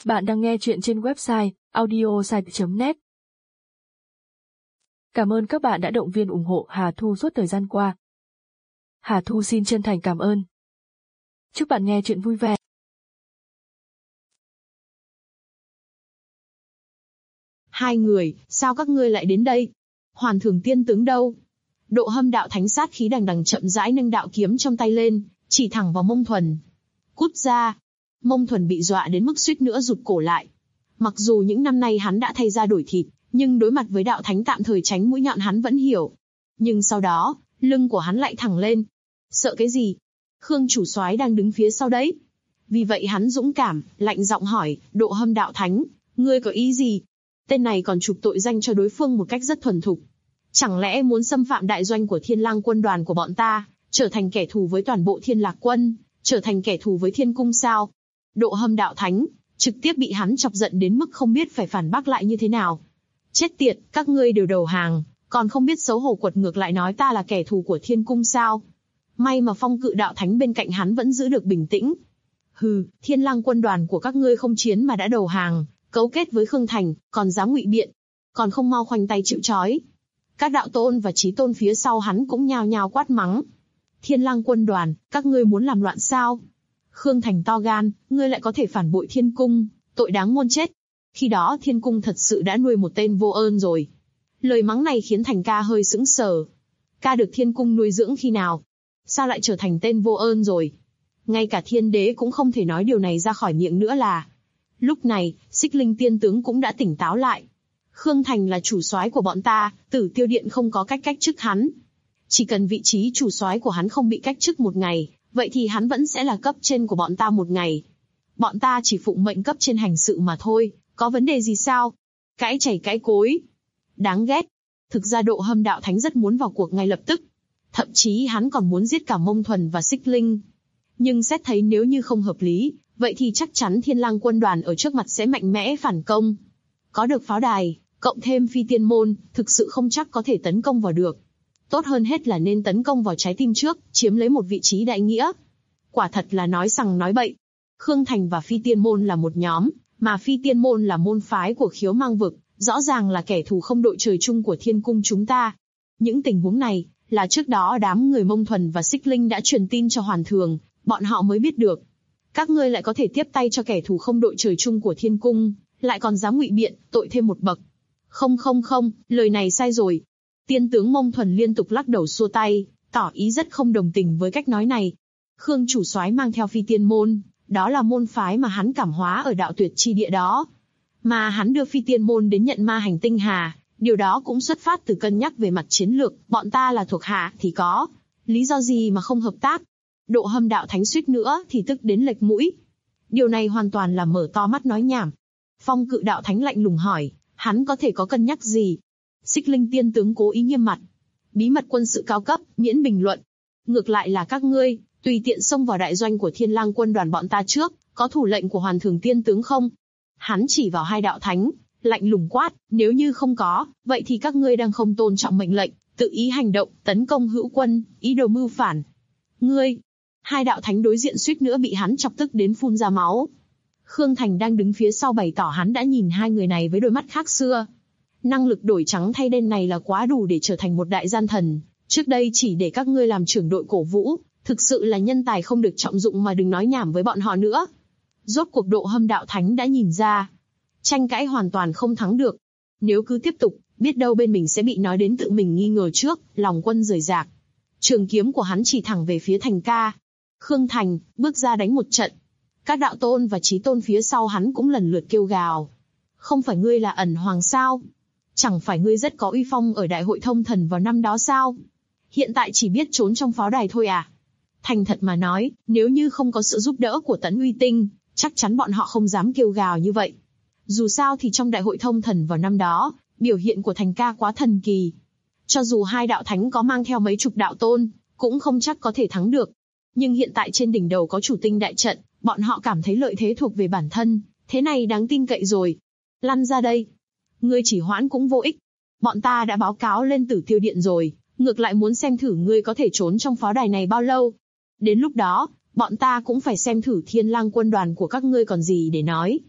Bạn đang nghe chuyện trên website audiosite.net. Cảm ơn các bạn đã động viên ủng hộ Hà Thu suốt thời gian qua. Hà Thu xin chân thành cảm ơn. Chúc bạn nghe chuyện vui vẻ. Hai người, sao các ngươi lại đến đây? Hoàn Thường tiên tướng đâu? Độ Hâm đạo thánh sát khí đằng đằng chậm rãi nâng đạo kiếm trong tay lên, chỉ thẳng vào Mông Thuần. Cút ra! Mông Thuần bị dọa đến mức suýt nữa rụt cổ lại. Mặc dù những năm nay hắn đã thay da đổi thịt, nhưng đối mặt với đạo thánh tạm thời tránh mũi nhọn hắn vẫn hiểu. Nhưng sau đó, lưng của hắn lại thẳng lên. Sợ cái gì? Khương chủ soái đang đứng phía sau đấy. Vì vậy hắn dũng cảm, lạnh giọng hỏi, Độ Hâm đạo thánh, ngươi có ý gì? Tên này còn chụp tội danh cho đối phương một cách rất thuần thục. Chẳng lẽ muốn xâm phạm đại doanh của Thiên Lang quân đoàn của bọn ta, trở thành kẻ thù với toàn bộ Thiên Lạc quân, trở thành kẻ thù với Thiên cung sao? Độ Hâm đạo thánh, trực tiếp bị hắn chọc giận đến mức không biết phải phản bác lại như thế nào. Chết tiệt, các ngươi đều đầu hàng, còn không biết xấu hổ quật ngược lại nói ta là kẻ thù của Thiên cung sao? May mà Phong Cự đạo thánh bên cạnh hắn vẫn giữ được bình tĩnh. Hừ, Thiên Lang quân đoàn của các ngươi không chiến mà đã đầu hàng, cấu kết với Khương Thành, còn dám ngụy biện, còn không mau khoanh tay chịu trói. Các đạo tôn và chí tôn phía sau hắn cũng nhao nhao quát mắng. Thiên Lang quân đoàn, các ngươi muốn làm loạn sao? Khương Thành to gan, ngươi lại có thể phản bội Thiên cung, tội đáng muôn chết. Khi đó Thiên cung thật sự đã nuôi một tên vô ơn rồi. Lời mắng này khiến Thành ca hơi sững sờ. Ca được Thiên cung nuôi dưỡng khi nào? Sao lại trở thành tên vô ơn rồi? Ngay cả Thiên đế cũng không thể nói điều này ra khỏi miệng nữa là. Lúc này, Xích Linh tiên tướng cũng đã tỉnh táo lại. Khương Thành là chủ soái của bọn ta, Tử Tiêu Điện không có cách chức hắn. Chỉ cần vị trí chủ soái của hắn không bị cách chức một ngày, vậy thì hắn vẫn sẽ là cấp trên của bọn ta một ngày. Bọn ta chỉ phụng mệnh cấp trên hành sự mà thôi, có vấn đề gì sao? Cãi chảy cãi cối. Đáng ghét. Thực ra Độ Hâm đạo thánh rất muốn vào cuộc ngay lập tức. Thậm chí hắn còn muốn giết cả Mông Thuần và Xích Linh. Nhưng xét thấy nếu như không hợp lý, vậy thì chắc chắn Thiên Lang quân đoàn ở trước mặt sẽ mạnh mẽ phản công. Có được pháo đài, cộng thêm phi tiên môn, thực sự không chắc có thể tấn công vào được. Tốt hơn hết là nên tấn công vào trái tim trước, chiếm lấy một vị trí đại nghĩa. Quả thật là nói sằng nói bậy. Khương Thành và phi tiên môn là một nhóm, mà phi tiên môn là môn phái của Khiếu Mang vực, rõ ràng là kẻ thù không đội trời chung của Thiên cung chúng ta. Những tình huống này, là trước đó đám người Mông Thuần và Xích Linh đã truyền tin cho Hoàn Thường, bọn họ mới biết được. Các ngươi lại có thể tiếp tay cho kẻ thù không đội trời chung của Thiên cung, lại còn dám ngụy biện, tội thêm một bậc. Không, lời này sai rồi. Tiên tướng Mông Thuần liên tục lắc đầu xua tay, tỏ ý rất không đồng tình với cách nói này. Khương chủ soái mang theo phi tiên môn, đó là môn phái mà hắn cảm hóa ở đạo tuyệt chi địa đó. Mà hắn đưa phi tiên môn đến nhận ma hành tinh hà, điều đó cũng xuất phát từ cân nhắc về mặt chiến lược, bọn ta là thuộc hạ thì có lý do gì mà không hợp tác. Độ Hâm đạo thánh suýt nữa thì tức đến lệch mũi. Điều này hoàn toàn là mở to mắt nói nhảm. Phong Cự đạo thánh lạnh lùng hỏi, hắn có thể có cân nhắc gì? Xích Linh tiên tướng cố ý nghiêm mặt. Bí mật quân sự cao cấp, miễn bình luận. Ngược lại là các ngươi, tùy tiện xông vào đại doanh của Thiên Lang quân đoàn bọn ta trước, có thủ lệnh của Hoàn Thường tiên tướng không? Hắn chỉ vào hai đạo thánh, lạnh lùng quát, nếu như không có, vậy thì các ngươi đang không tôn trọng mệnh lệnh, tự ý hành động, tấn công hữu quân, ý đồ mưu phản. Ngươi! Hai đạo thánh đối diện suýt nữa bị hắn chọc tức đến phun ra máu. Khương Thành đang đứng phía sau bày tỏ hắn đã nhìn hai người này với đôi mắt khác xưa. Năng lực đổi trắng thay đen này là quá đủ để trở thành một đại gian thần. Trước đây chỉ để các ngươi làm trưởng đội cổ vũ, thực sự là nhân tài không được trọng dụng mà đừng nói nhảm với bọn họ nữa. Rốt cuộc Độ Hâm đạo thánh đã nhìn ra. Tranh cãi hoàn toàn không thắng được. Nếu cứ tiếp tục, biết đâu bên mình sẽ bị nói đến tự mình nghi ngờ trước, lòng quân rời rạc. Trường kiếm của hắn chỉ thẳng về phía Thành ca. Khương Thành, bước ra đánh một trận. Các đạo tôn và chí tôn phía sau hắn cũng lần lượt kêu gào. Không phải ngươi là Ẩn Hoàng sao? Chẳng phải ngươi rất có uy phong ở đại hội thông thần vào năm đó sao? Hiện tại chỉ biết trốn trong pháo đài thôi à? Thành thật mà nói, nếu như không có sự giúp đỡ của Tấn Uy Tinh, chắc chắn bọn họ không dám kêu gào như vậy. Dù sao thì trong đại hội thông thần vào năm đó, biểu hiện của Thành ca quá thần kỳ. Cho dù hai đạo thánh có mang theo mấy chục đạo tôn, cũng không chắc có thể thắng được. Nhưng hiện tại trên đỉnh đầu có chủ tinh đại trận, bọn họ cảm thấy lợi thế thuộc về bản thân, thế này đáng tin cậy rồi. Lăn ra đây. Ngươi chỉ hoãn cũng vô ích. Bọn ta đã báo cáo lên Tử Tiêu Điện rồi, ngược lại muốn xem thử ngươi có thể trốn trong pháo đài này bao lâu. Đến lúc đó, bọn ta cũng phải xem thử Thiên Lang quân đoàn của các ngươi còn gì để nói.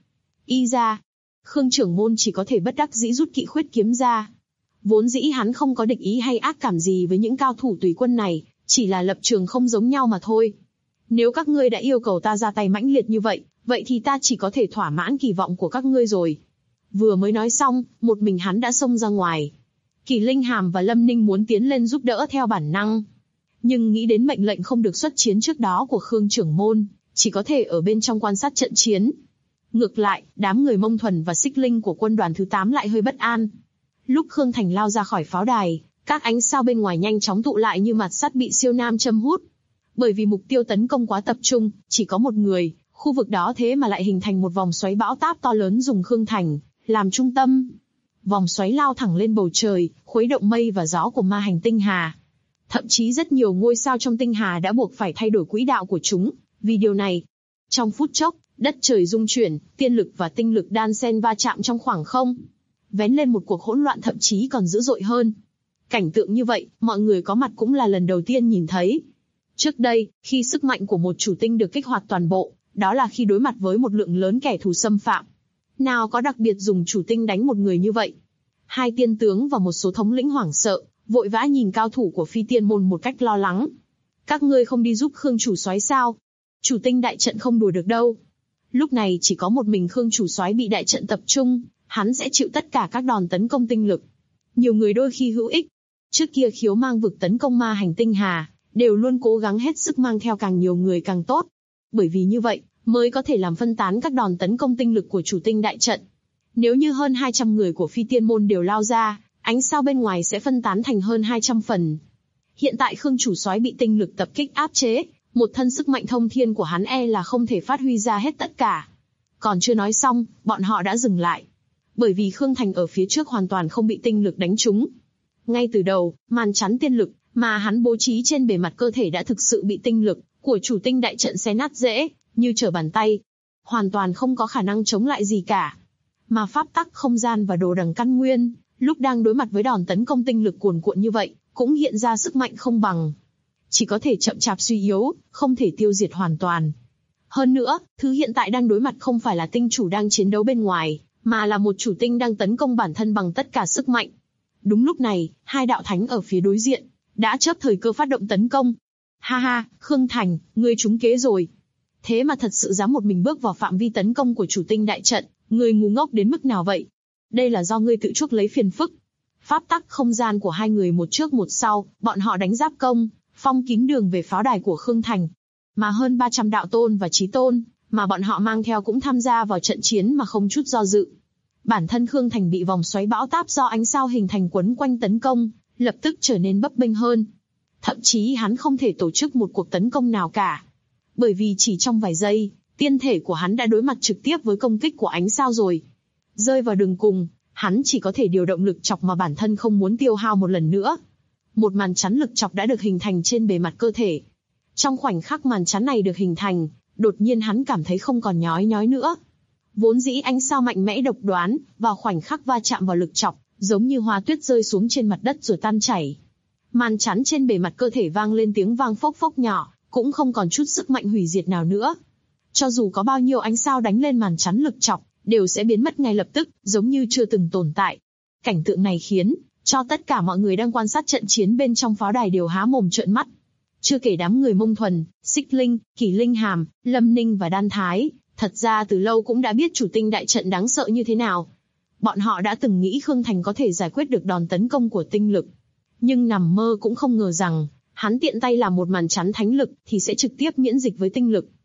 Y ra. Khương trưởng môn chỉ có thể bất đắc dĩ rút kỵ khuyết kiếm ra. Vốn dĩ hắn không có địch ý hay ác cảm gì với những cao thủ tùy quân này, chỉ là lập trường không giống nhau mà thôi. Nếu các ngươi đã yêu cầu ta ra tay mãnh liệt như vậy, vậy thì ta chỉ có thể thỏa mãn kỳ vọng của các ngươi rồi. Vừa mới nói xong, một mình hắn đã xông ra ngoài. Kỷ Linh Hàm và Lâm Ninh muốn tiến lên giúp đỡ theo bản năng. Nhưng nghĩ đến mệnh lệnh không được xuất chiến trước đó của Khương trưởng môn, chỉ có thể ở bên trong quan sát trận chiến. Ngược lại, đám người Mông Thuần và Xích Linh của quân đoàn thứ 8 lại hơi bất an. Lúc Khương Thành lao ra khỏi pháo đài, các ánh sao bên ngoài nhanh chóng tụ lại như mặt sắt bị siêu nam châm hút. Bởi vì mục tiêu tấn công quá tập trung, chỉ có một người, khu vực đó thế mà lại hình thành một vòng xoáy bão táp to lớn dùng Khương Thành làm trung tâm. Vòng xoáy lao thẳng lên bầu trời, khuấy động mây và gió của ma hành tinh hà. Thậm chí rất nhiều ngôi sao trong tinh hà đã buộc phải thay đổi quỹ đạo của chúng, vì điều này. Trong phút chốc, đất trời rung chuyển, tiên lực và tinh lực đan xen va chạm trong khoảng không. Vén lên một cuộc hỗn loạn thậm chí còn dữ dội hơn. Cảnh tượng như vậy, mọi người có mặt cũng là lần đầu tiên nhìn thấy. Trước đây, khi sức mạnh của một chủ tinh được kích hoạt toàn bộ, đó là khi đối mặt với một lượng lớn kẻ thù xâm phạm. Nào có đặc biệt dùng chủ tinh đánh một người như vậy. Hai tiên tướng và một số thống lĩnh hoảng sợ, vội vã nhìn cao thủ của Phi Tiên môn một cách lo lắng. Các ngươi không đi giúp Khương chủ soái sao? Chủ tinh đại trận không đùa được đâu. Lúc này chỉ có một mình Khương chủ soái bị đại trận tập trung, hắn sẽ chịu tất cả các đòn tấn công tinh lực. Nhiều người đôi khi hữu ích. Trước kia Khiếu mang vực tấn công ma hành tinh hà, đều luôn cố gắng hết sức mang theo càng nhiều người càng tốt. Bởi vì như vậy, mới có thể làm phân tán các đòn tấn công tinh lực của chủ tinh đại trận. Nếu như hơn 200 người của Phi Tiên môn đều lao ra, ánh sao bên ngoài sẽ phân tán thành hơn 200 phần. Hiện tại Khương chủ soái bị tinh lực tập kích áp chế, một thân sức mạnh thông thiên của hắn là không thể phát huy ra hết tất cả. Còn chưa nói xong, bọn họ đã dừng lại. Bởi vì Khương Thành ở phía trước hoàn toàn không bị tinh lực đánh trúng. Ngay từ đầu, màn chắn tiên lực mà hắn bố trí trên bề mặt cơ thể đã thực sự bị tinh lực của chủ tinh đại trận xé nát dễ, như trở bàn tay. Hoàn toàn không có khả năng chống lại gì cả. Mà pháp tắc không gian và đồ đằng căn nguyên, lúc đang đối mặt với đòn tấn công tinh lực cuồn cuộn như vậy, cũng hiện ra sức mạnh không bằng. Chỉ có thể chậm chạp suy yếu, không thể tiêu diệt hoàn toàn. Hơn nữa, thứ hiện tại đang đối mặt không phải là tinh chủ đang chiến đấu bên ngoài, mà là một chủ tinh đang tấn công bản thân bằng tất cả sức mạnh. Đúng lúc này, hai đạo thánh ở phía đối diện, đã chớp thời cơ phát động tấn công. Ha ha, Khương Thành, ngươi trúng kế rồi. Thế mà thật sự dám một mình bước vào phạm vi tấn công của chủ tinh đại trận, ngươi ngu ngốc đến mức nào vậy? Đây là do ngươi tự chuốc lấy phiền phức. Pháp tắc không gian của hai người một trước một sau, bọn họ đánh giáp công, phong kín đường về pháo đài của Khương Thành. Mà hơn 300 đạo tôn và chí tôn, mà bọn họ mang theo cũng tham gia vào trận chiến mà không chút do dự. Bản thân Khương Thành bị vòng xoáy bão táp do ánh sao hình thành quấn quanh tấn công, lập tức trở nên bấp bênh hơn. Thậm chí hắn không thể tổ chức một cuộc tấn công nào cả. Bởi vì chỉ trong vài giây, tiên thể của hắn đã đối mặt trực tiếp với công kích của ánh sao rồi. Rơi vào đường cùng, hắn chỉ có thể điều động lực chọc mà bản thân không muốn tiêu hao một lần nữa. Một màn chắn lực chọc đã được hình thành trên bề mặt cơ thể. Trong khoảnh khắc màn chắn này được hình thành, đột nhiên hắn cảm thấy không còn nhói nhói nữa. Vốn dĩ ánh sao mạnh mẽ độc đoán, vào khoảnh khắc va chạm vào lực chọc, giống như hoa tuyết rơi xuống trên mặt đất rồi tan chảy. Màn chắn trên bề mặt cơ thể vang lên tiếng vang phốc phốc nhỏ, cũng không còn chút sức mạnh hủy diệt nào nữa. Cho dù có bao nhiêu ánh sao đánh lên màn chắn lực chọc, đều sẽ biến mất ngay lập tức, giống như chưa từng tồn tại. Cảnh tượng này khiến cho tất cả mọi người đang quan sát trận chiến bên trong pháo đài đều há mồm trợn mắt. Chưa kể đám người Mông Thuần, Xích Linh, Kỷ Linh Hàm, Lâm Ninh và Đan Thái, thật ra từ lâu cũng đã biết chủ tinh đại trận đáng sợ như thế nào. Bọn họ đã từng nghĩ Khương Thành có thể giải quyết được đòn tấn công của tinh lực. Nhưng nằm mơ cũng không ngờ rằng, hắn tiện tay làm một màn chắn thánh lực thì sẽ trực tiếp miễn dịch với tinh lực.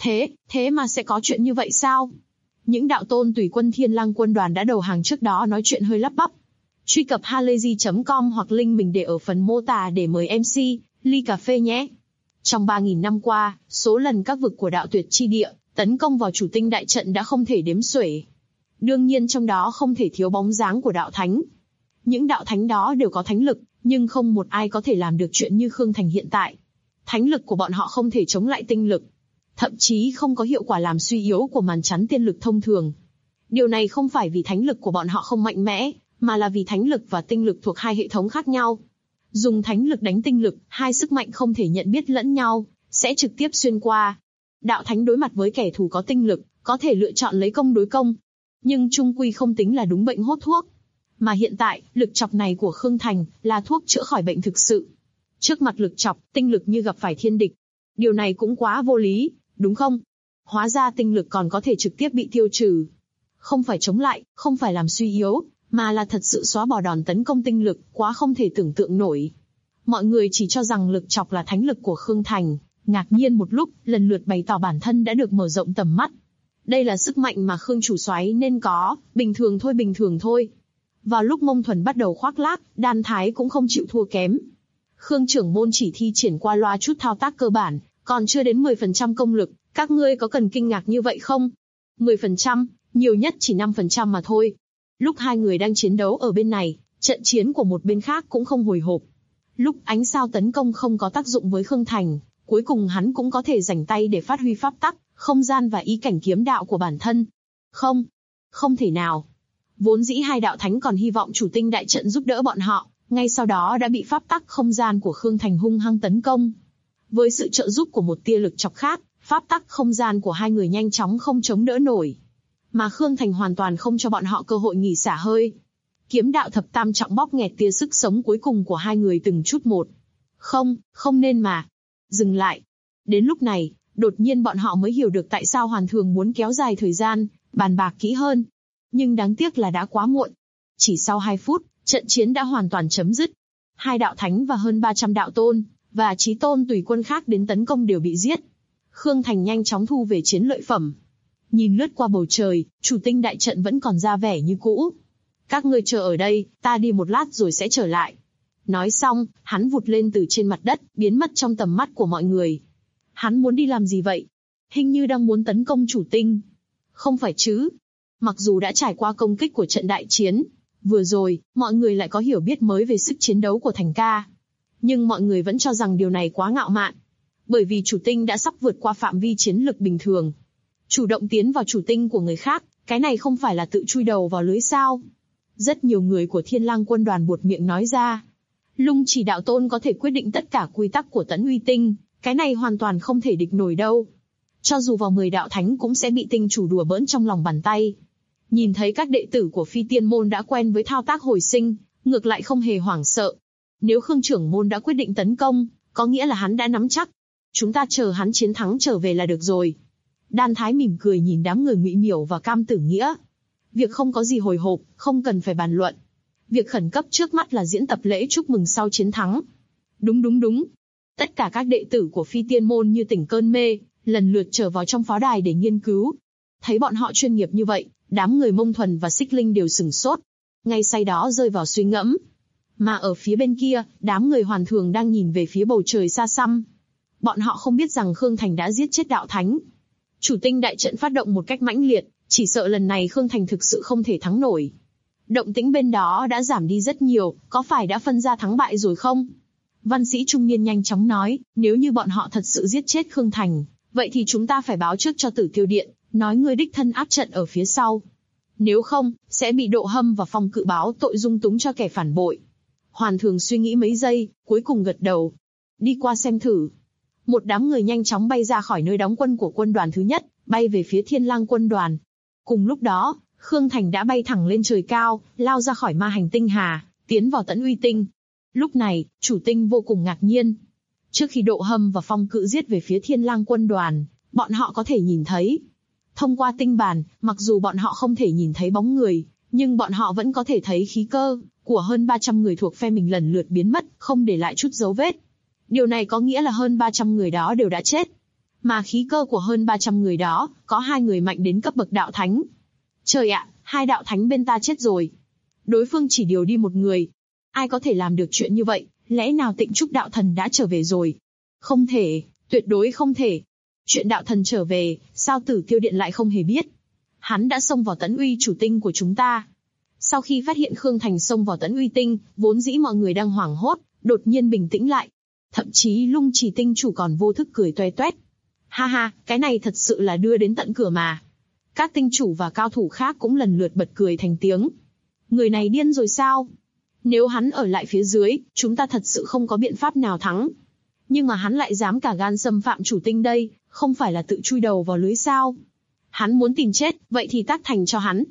Thế mà sẽ có chuyện như vậy sao? Những đạo tôn tùy quân Thiên Lang quân đoàn đã đầu hàng trước đó nói chuyện hơi lắp bắp. Truy cập halayzi.com hoặc link mình để ở phần mô tả để mời MC, ly cà phê nhé. Trong 3.000 năm qua, số lần các vực của đạo tuyệt chi địa tấn công vào chủ tinh đại trận đã không thể đếm xuể. Đương nhiên trong đó không thể thiếu bóng dáng của đạo thánh. Những đạo thánh đó đều có thánh lực, nhưng không một ai có thể làm được chuyện như Khương Thành hiện tại. Thánh lực của bọn họ không thể chống lại tinh lực. Thậm chí không có hiệu quả làm suy yếu của màn chắn tiên lực thông thường. Điều này không phải vì thánh lực của bọn họ không mạnh mẽ, mà là vì thánh lực và tinh lực thuộc hai hệ thống khác nhau. Dùng thánh lực đánh tinh lực, hai sức mạnh không thể nhận biết lẫn nhau, sẽ trực tiếp xuyên qua. Đạo thánh đối mặt với kẻ thù có tinh lực, có thể lựa chọn lấy công đối công. nhưng chung quy không tính là đúng bệnh hốt thuốc. Mà hiện tại, lực chọc này của Khương Thành là thuốc chữa khỏi bệnh thực sự. Trước mặt lực chọc, tinh lực như gặp phải thiên địch. Điều này cũng quá vô lý, đúng không? Hóa ra tinh lực còn có thể trực tiếp bị tiêu trừ. Không phải chống lại, không phải làm suy yếu, mà là thật sự xóa bỏ đòn tấn công tinh lực, quá không thể tưởng tượng nổi. Mọi người chỉ cho rằng lực chọc là thánh lực của Khương Thành, ngạc nhiên một lúc, lần lượt bày tỏ bản thân đã được mở rộng tầm mắt. Đây là sức mạnh mà Khương chủ soái nên có, bình thường thôi. Vào lúc Mông Thuần bắt đầu khoác lác, Đan Thái cũng không chịu thua kém. Khương trưởng môn chỉ thi triển qua loa chút thao tác cơ bản, còn chưa đến 10% công lực, các ngươi có cần kinh ngạc như vậy không? 10%, nhiều nhất chỉ 5% mà thôi. Lúc hai người đang chiến đấu ở bên này, trận chiến của một bên khác cũng không hồi hộp. Lúc ánh sao tấn công không có tác dụng với Khương Thành, cuối cùng hắn cũng có thể rảnh tay để phát huy pháp tắc, không gian và ý cảnh kiếm đạo của bản thân. Không thể nào. Vốn dĩ hai đạo thánh còn hy vọng chủ tinh đại trận giúp đỡ bọn họ, ngay sau đó đã bị pháp tắc không gian của Khương Thành hung hăng tấn công. Với sự trợ giúp của một tia lực chọc khác, pháp tắc không gian của hai người nhanh chóng không chống đỡ nổi. Mà Khương Thành hoàn toàn không cho bọn họ cơ hội nghỉ xả hơi. Kiếm đạo thập tam trọng bóp nghẹt tia sức sống cuối cùng của hai người từng chút một. Không nên mà. Dừng lại. Đến lúc này, đột nhiên bọn họ mới hiểu được tại sao Hoàn Thường muốn kéo dài thời gian, bàn bạc kỹ hơn. Nhưng đáng tiếc là đã quá muộn. Chỉ sau 2 phút, trận chiến đã hoàn toàn chấm dứt. Hai đạo thánh và hơn 300 đạo tôn, và chí tôn tùy quân khác đến tấn công đều bị giết. Khương Thành nhanh chóng thu về chiến lợi phẩm. Nhìn lướt qua bầu trời, chủ tinh đại trận vẫn còn ra vẻ như cũ. Các ngươi chờ ở đây, ta đi một lát rồi sẽ trở lại. Nói xong, hắn vụt lên từ trên mặt đất, biến mất trong tầm mắt của mọi người. Hắn muốn đi làm gì vậy? Hình như đang muốn tấn công chủ tinh. Không phải chứ? Mặc dù đã trải qua công kích của trận đại chiến, vừa rồi, mọi người lại có hiểu biết mới về sức chiến đấu của Thành ca. Nhưng mọi người vẫn cho rằng điều này quá ngạo mạn. Bởi vì chủ tinh đã sắp vượt qua phạm vi chiến lực bình thường. Chủ động tiến vào chủ tinh của người khác, cái này không phải là tự chui đầu vào lưới sao? Rất nhiều người của Thiên Lang quân đoàn buột miệng nói ra. Lung Chỉ đạo tôn có thể quyết định tất cả quy tắc của Tẫn Uy Tinh, cái này hoàn toàn không thể địch nổi đâu. Cho dù vào 10 đạo thánh cũng sẽ bị tinh chủ đùa bỡn trong lòng bàn tay. Nhìn thấy các đệ tử của Phi Tiên môn đã quen với thao tác hồi sinh, ngược lại không hề hoảng sợ. Nếu Khương trưởng môn đã quyết định tấn công, có nghĩa là hắn đã nắm chắc. Chúng ta chờ hắn chiến thắng trở về là được rồi. Đan Thái mỉm cười nhìn đám người Ngụy Miểu và Cam Tử Nghĩa. Việc không có gì hồi hộp, không cần phải bàn luận. Việc khẩn cấp trước mắt là diễn tập lễ chúc mừng sau chiến thắng. Đúng. Tất cả các đệ tử của Phi Tiên môn như tỉnh cơn mê, lần lượt trở vào trong pháo đài để nghiên cứu. Thấy bọn họ chuyên nghiệp như vậy, đám người Mông Thuần và Xích Linh đều sửng sốt. Ngay sau đó rơi vào suy ngẫm. Mà ở phía bên kia, đám người Hoàn Thường đang nhìn về phía bầu trời xa xăm. Bọn họ không biết rằng Khương Thành đã giết chết đạo thánh. Chủ tinh đại trận phát động một cách mãnh liệt, chỉ sợ lần này Khương Thành thực sự không thể thắng nổi. Động tĩnh bên đó đã giảm đi rất nhiều, có phải đã phân ra thắng bại rồi không? Văn sĩ trung niên nhanh chóng nói, nếu như bọn họ thật sự giết chết Khương Thành, vậy thì chúng ta phải báo trước cho Tử Tiêu Điện, nói ngươi đích thân áp trận ở phía sau. Nếu không, sẽ bị Độ Hâm và Phong Cự báo tội dung túng cho kẻ phản bội. Hoàn Thường suy nghĩ mấy giây, cuối cùng gật đầu. Đi qua xem thử. Một đám người nhanh chóng bay ra khỏi nơi đóng quân của quân đoàn thứ nhất, bay về phía Thiên Lang quân đoàn. Cùng lúc đó, Khương Thành đã bay thẳng lên trời cao, lao ra khỏi ma hành tinh hà, tiến vào Tẫn Uy Tinh. Lúc này, chủ tinh vô cùng ngạc nhiên. Trước khi Độ Hâm và Phong Cự giết về phía Thiên Lang quân đoàn, bọn họ có thể nhìn thấy. Thông qua tinh bàn, mặc dù bọn họ không thể nhìn thấy bóng người, nhưng bọn họ vẫn có thể thấy khí cơ của hơn 300 người thuộc phe mình lần lượt biến mất, không để lại chút dấu vết. Điều này có nghĩa là hơn 300 người đó đều đã chết. Mà khí cơ của hơn 300 người đó, có 2 người mạnh đến cấp bậc đạo thánh. Trời ạ, 2 đạo thánh bên ta chết rồi. Đối phương chỉ điều đi một người. Ai có thể làm được chuyện như vậy, lẽ nào Tịnh Trúc đạo thần đã trở về rồi? Không thể, tuyệt đối không thể. Chuyện đạo thần trở về, sao Tử Tiêu Điện lại không hề biết? Hắn đã xông vào Tẫn Uy chủ tinh của chúng ta. Sau khi phát hiện Khương Thành xông vào Tẫn Uy tinh, vốn dĩ mọi người đang hoảng hốt, đột nhiên bình tĩnh lại. Thậm chí Lung Chỉ tinh chủ còn vô thức cười toe toét. Ha ha, cái này thật sự là đưa đến tận cửa mà. Các tinh chủ và cao thủ khác cũng lần lượt bật cười thành tiếng. Người này điên rồi sao? Nếu hắn ở lại phía dưới, chúng ta thật sự không có biện pháp nào thắng. Nhưng mà hắn lại dám cả gan xâm phạm chủ tinh đây, không phải là tự chui đầu vào lưới sao? Hắn muốn tìm chết, vậy thì tác thành cho hắn.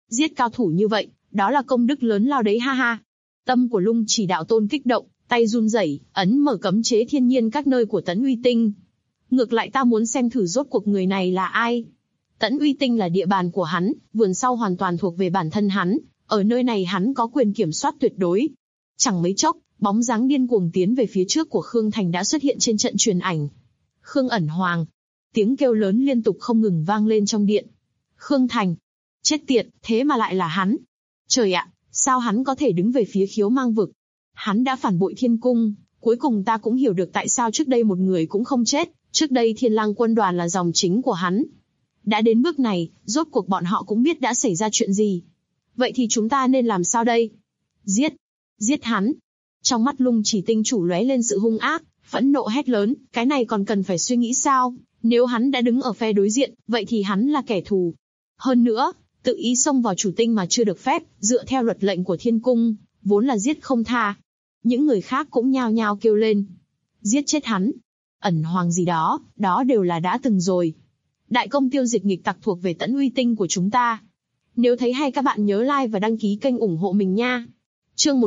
Giết cao thủ như vậy, đó là công đức lớn lao đấy ha ha. Tâm của Lung Chỉ Đạo Tôn kích động, tay run rẩy, ấn mở cấm chế thiên nhiên các nơi của Tẫn Uy Tinh. Ngược lại ta muốn xem thử rốt cuộc người này là ai. Tẫn Uy Tinh là địa bàn của hắn, vườn sau hoàn toàn thuộc về bản thân hắn, ở nơi này hắn có quyền kiểm soát tuyệt đối. Chẳng mấy chốc, bóng dáng điên cuồng tiến về phía trước của Khương Thành đã xuất hiện trên trận truyền ảnh. Khương Ẩn Hoàng. Tiếng kêu lớn liên tục không ngừng vang lên trong điện. Khương Thành. Chết tiệt, thế mà lại là hắn. Trời ạ, sao hắn có thể đứng về phía Khiếu Mang vực? Hắn đã phản bội Thiên Cung, cuối cùng ta cũng hiểu được tại sao trước đây một người cũng không chết, trước đây Thiên Lang quân đoàn là dòng chính của hắn. Đã đến bước này, rốt cuộc bọn họ cũng biết đã xảy ra chuyện gì. Vậy thì chúng ta nên làm sao đây? Giết! Giết hắn! Trong mắt Lung Chỉ Tinh chủ lóe lên sự hung ác, phẫn nộ hét lớn, cái này còn cần phải suy nghĩ sao? Nếu hắn đã đứng ở phe đối diện, vậy thì hắn là kẻ thù. Hơn nữa, tự ý xông vào chủ tinh mà chưa được phép, dựa theo luật lệnh của Thiên Cung, vốn là giết không tha. Những người khác cũng nhao nhao kêu lên. Giết chết hắn! Ẩn Hoàng gì đó, đó đều là đã từng rồi. Đại công tiêu diệt nghịch tặc thuộc về Tẫn Uy Tinh của chúng ta. Nếu thấy hay các bạn nhớ like và đăng ký kênh ủng hộ mình nha. Chương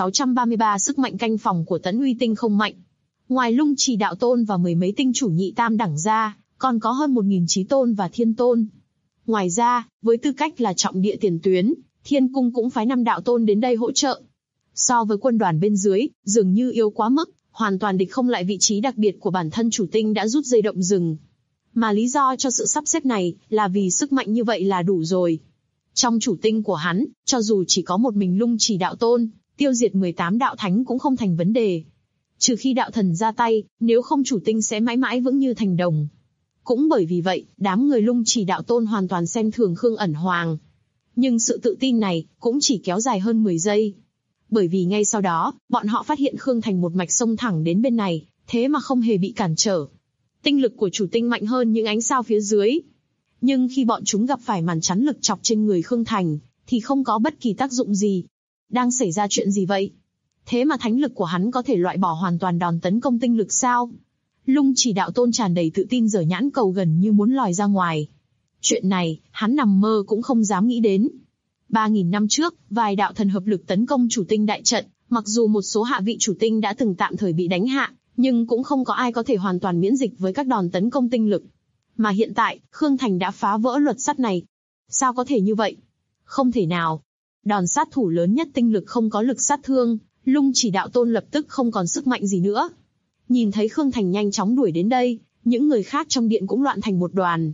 1633 sức mạnh canh phòng của Tẫn Uy Tinh không mạnh. Ngoài Lung Chỉ Đạo Tôn và mười mấy tinh chủ nhị tam đẳng ra, còn có hơn 1000 chí tôn và thiên tôn. Ngoài ra, với tư cách là trọng địa tiền tuyến, Thiên Cung cũng phái 5 đạo tôn đến đây hỗ trợ. So với quân đoàn bên dưới, dường như yếu quá mức, hoàn toàn địch không lại vị trí đặc biệt của bản thân chủ tinh đã rút dây động rừng. Mà lý do cho sự sắp xếp này là vì sức mạnh như vậy là đủ rồi. Trong chủ tinh của hắn, cho dù chỉ có một mình Lung Chỉ Đạo Tôn, tiêu diệt 18 đạo thánh cũng không thành vấn đề. Trừ khi đạo thần ra tay, nếu không chủ tinh sẽ mãi mãi vững như thành đồng. Cũng bởi vì vậy, đám người Lung Chỉ Đạo Tôn hoàn toàn xem thường Khương Ẩn Hoàng. Nhưng sự tự tin này cũng chỉ kéo dài hơn 10 giây. Bởi vì ngay sau đó, bọn họ phát hiện Khương Thành một mạch xông thẳng đến bên này, thế mà không hề bị cản trở. Tinh lực của chủ tinh mạnh hơn những ánh sao phía dưới. Nhưng khi bọn chúng gặp phải màn chắn lực chọc trên người Khương Thành, thì không có bất kỳ tác dụng gì. Đang xảy ra chuyện gì vậy? Thế mà thánh lực của hắn có thể loại bỏ hoàn toàn đòn tấn công tinh lực sao? Lung Chỉ Đạo Tôn tràn đầy tự tin giở nhãn cầu gần như muốn lòi ra ngoài. Chuyện này, hắn nằm mơ cũng không dám nghĩ đến. 3000 năm trước, vài đạo thần hợp lực tấn công chủ tinh đại trận, mặc dù một số hạ vị chủ tinh đã từng tạm thời bị đánh hạ, nhưng cũng không có ai có thể hoàn toàn miễn dịch với các đòn tấn công tinh lực. Mà hiện tại, Khương Thành đã phá vỡ luật sắt này. Sao có thể như vậy? Không thể nào. Đòn sát thủ lớn nhất tinh lực không có lực sát thương, Lung Chỉ Đạo Tôn lập tức không còn sức mạnh gì nữa. Nhìn thấy Khương Thành nhanh chóng đuổi đến đây, những người khác trong điện cũng loạn thành một đoàn.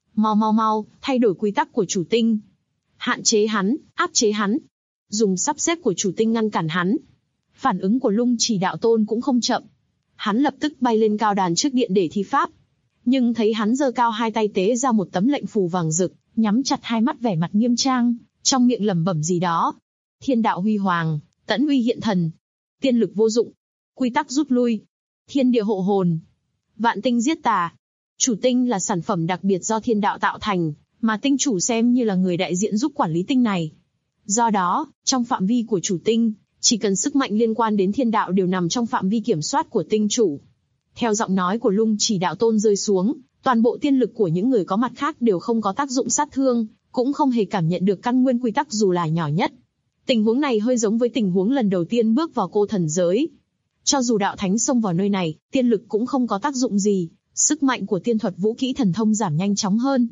Mau, thay đổi quy tắc của chủ tinh. Hạn chế hắn, áp chế hắn. Dùng sắp xếp của chủ tinh ngăn cản hắn. Phản ứng của Lung Chỉ Đạo Tôn cũng không chậm. Hắn lập tức bay lên cao đàn trước điện để thi pháp. Nhưng thấy hắn giơ cao hai tay tế ra một tấm lệnh phù vàng rực, nhắm chặt hai mắt vẻ mặt nghiêm trang, trong miệng lẩm bẩm gì đó. Thiên đạo huy hoàng, Tẫn Uy hiện thần. Tiên lực vô dụng. Quy tắc rút lui. Thiên địa hộ hồn. Vạn tinh giết tà. Chủ tinh là sản phẩm đặc biệt do thiên đạo tạo thành, mà tinh chủ xem như là người đại diện giúp quản lý tinh này. Do đó, trong phạm vi của chủ tinh, chỉ cần sức mạnh liên quan đến thiên đạo đều nằm trong phạm vi kiểm soát của tinh chủ. Theo giọng nói của Lung Chỉ Đạo Tôn rơi xuống, toàn bộ tiên lực của những người có mặt khác đều không có tác dụng sát thương, cũng không hề cảm nhận được căn nguyên quy tắc dù là nhỏ nhất. Tình huống này hơi giống với tình huống lần đầu tiên bước vào cô thần giới. Cho dù đạo thánh xông vào nơi này, tiên lực cũng không có tác dụng gì, sức mạnh của tiên thuật vũ kỹ thần thông giảm nhanh chóng hơn,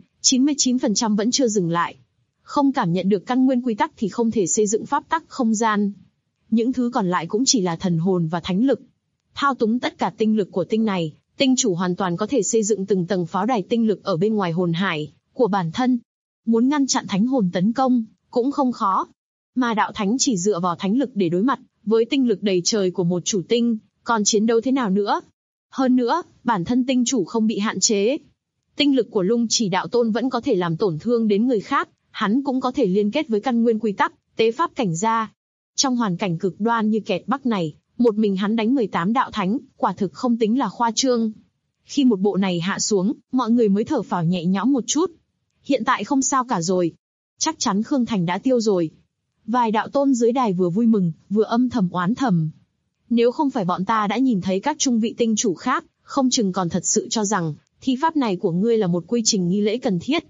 99% vẫn chưa dừng lại. Không cảm nhận được căn nguyên quy tắc thì không thể xây dựng pháp tắc không gian. Những thứ còn lại cũng chỉ là thần hồn và thánh lực. Thao túng tất cả tinh lực của tinh này, tinh chủ hoàn toàn có thể xây dựng từng tầng pháo đài tinh lực ở bên ngoài hồn hải của bản thân. Muốn ngăn chặn thánh hồn tấn công, cũng không khó. Mà đạo thánh chỉ dựa vào thánh lực để đối mặt với tinh lực đầy trời của một chủ tinh, còn chiến đấu thế nào nữa? Hơn nữa, bản thân tinh chủ không bị hạn chế. Tinh lực của Lung Chỉ Đạo Tôn vẫn có thể làm tổn thương đến người khác, hắn cũng có thể liên kết với căn nguyên quy tắc, tế pháp cảnh ra. Trong hoàn cảnh cực đoan như kẹt Bắc này, một mình hắn đánh 18 đạo thánh, quả thực không tính là khoa trương. Khi một bộ này hạ xuống, mọi người mới thở phào nhẹ nhõm một chút. Hiện tại không sao cả rồi. Chắc chắn Khương Thành đã tiêu rồi. Vài đạo tôn dưới đài vừa vui mừng, vừa âm thầm oán thầm. Nếu không phải bọn ta đã nhìn thấy các trung vị tinh chủ khác, không chừng còn thật sự cho rằng thi pháp này của ngươi là một quy trình nghi lễ cần thiết.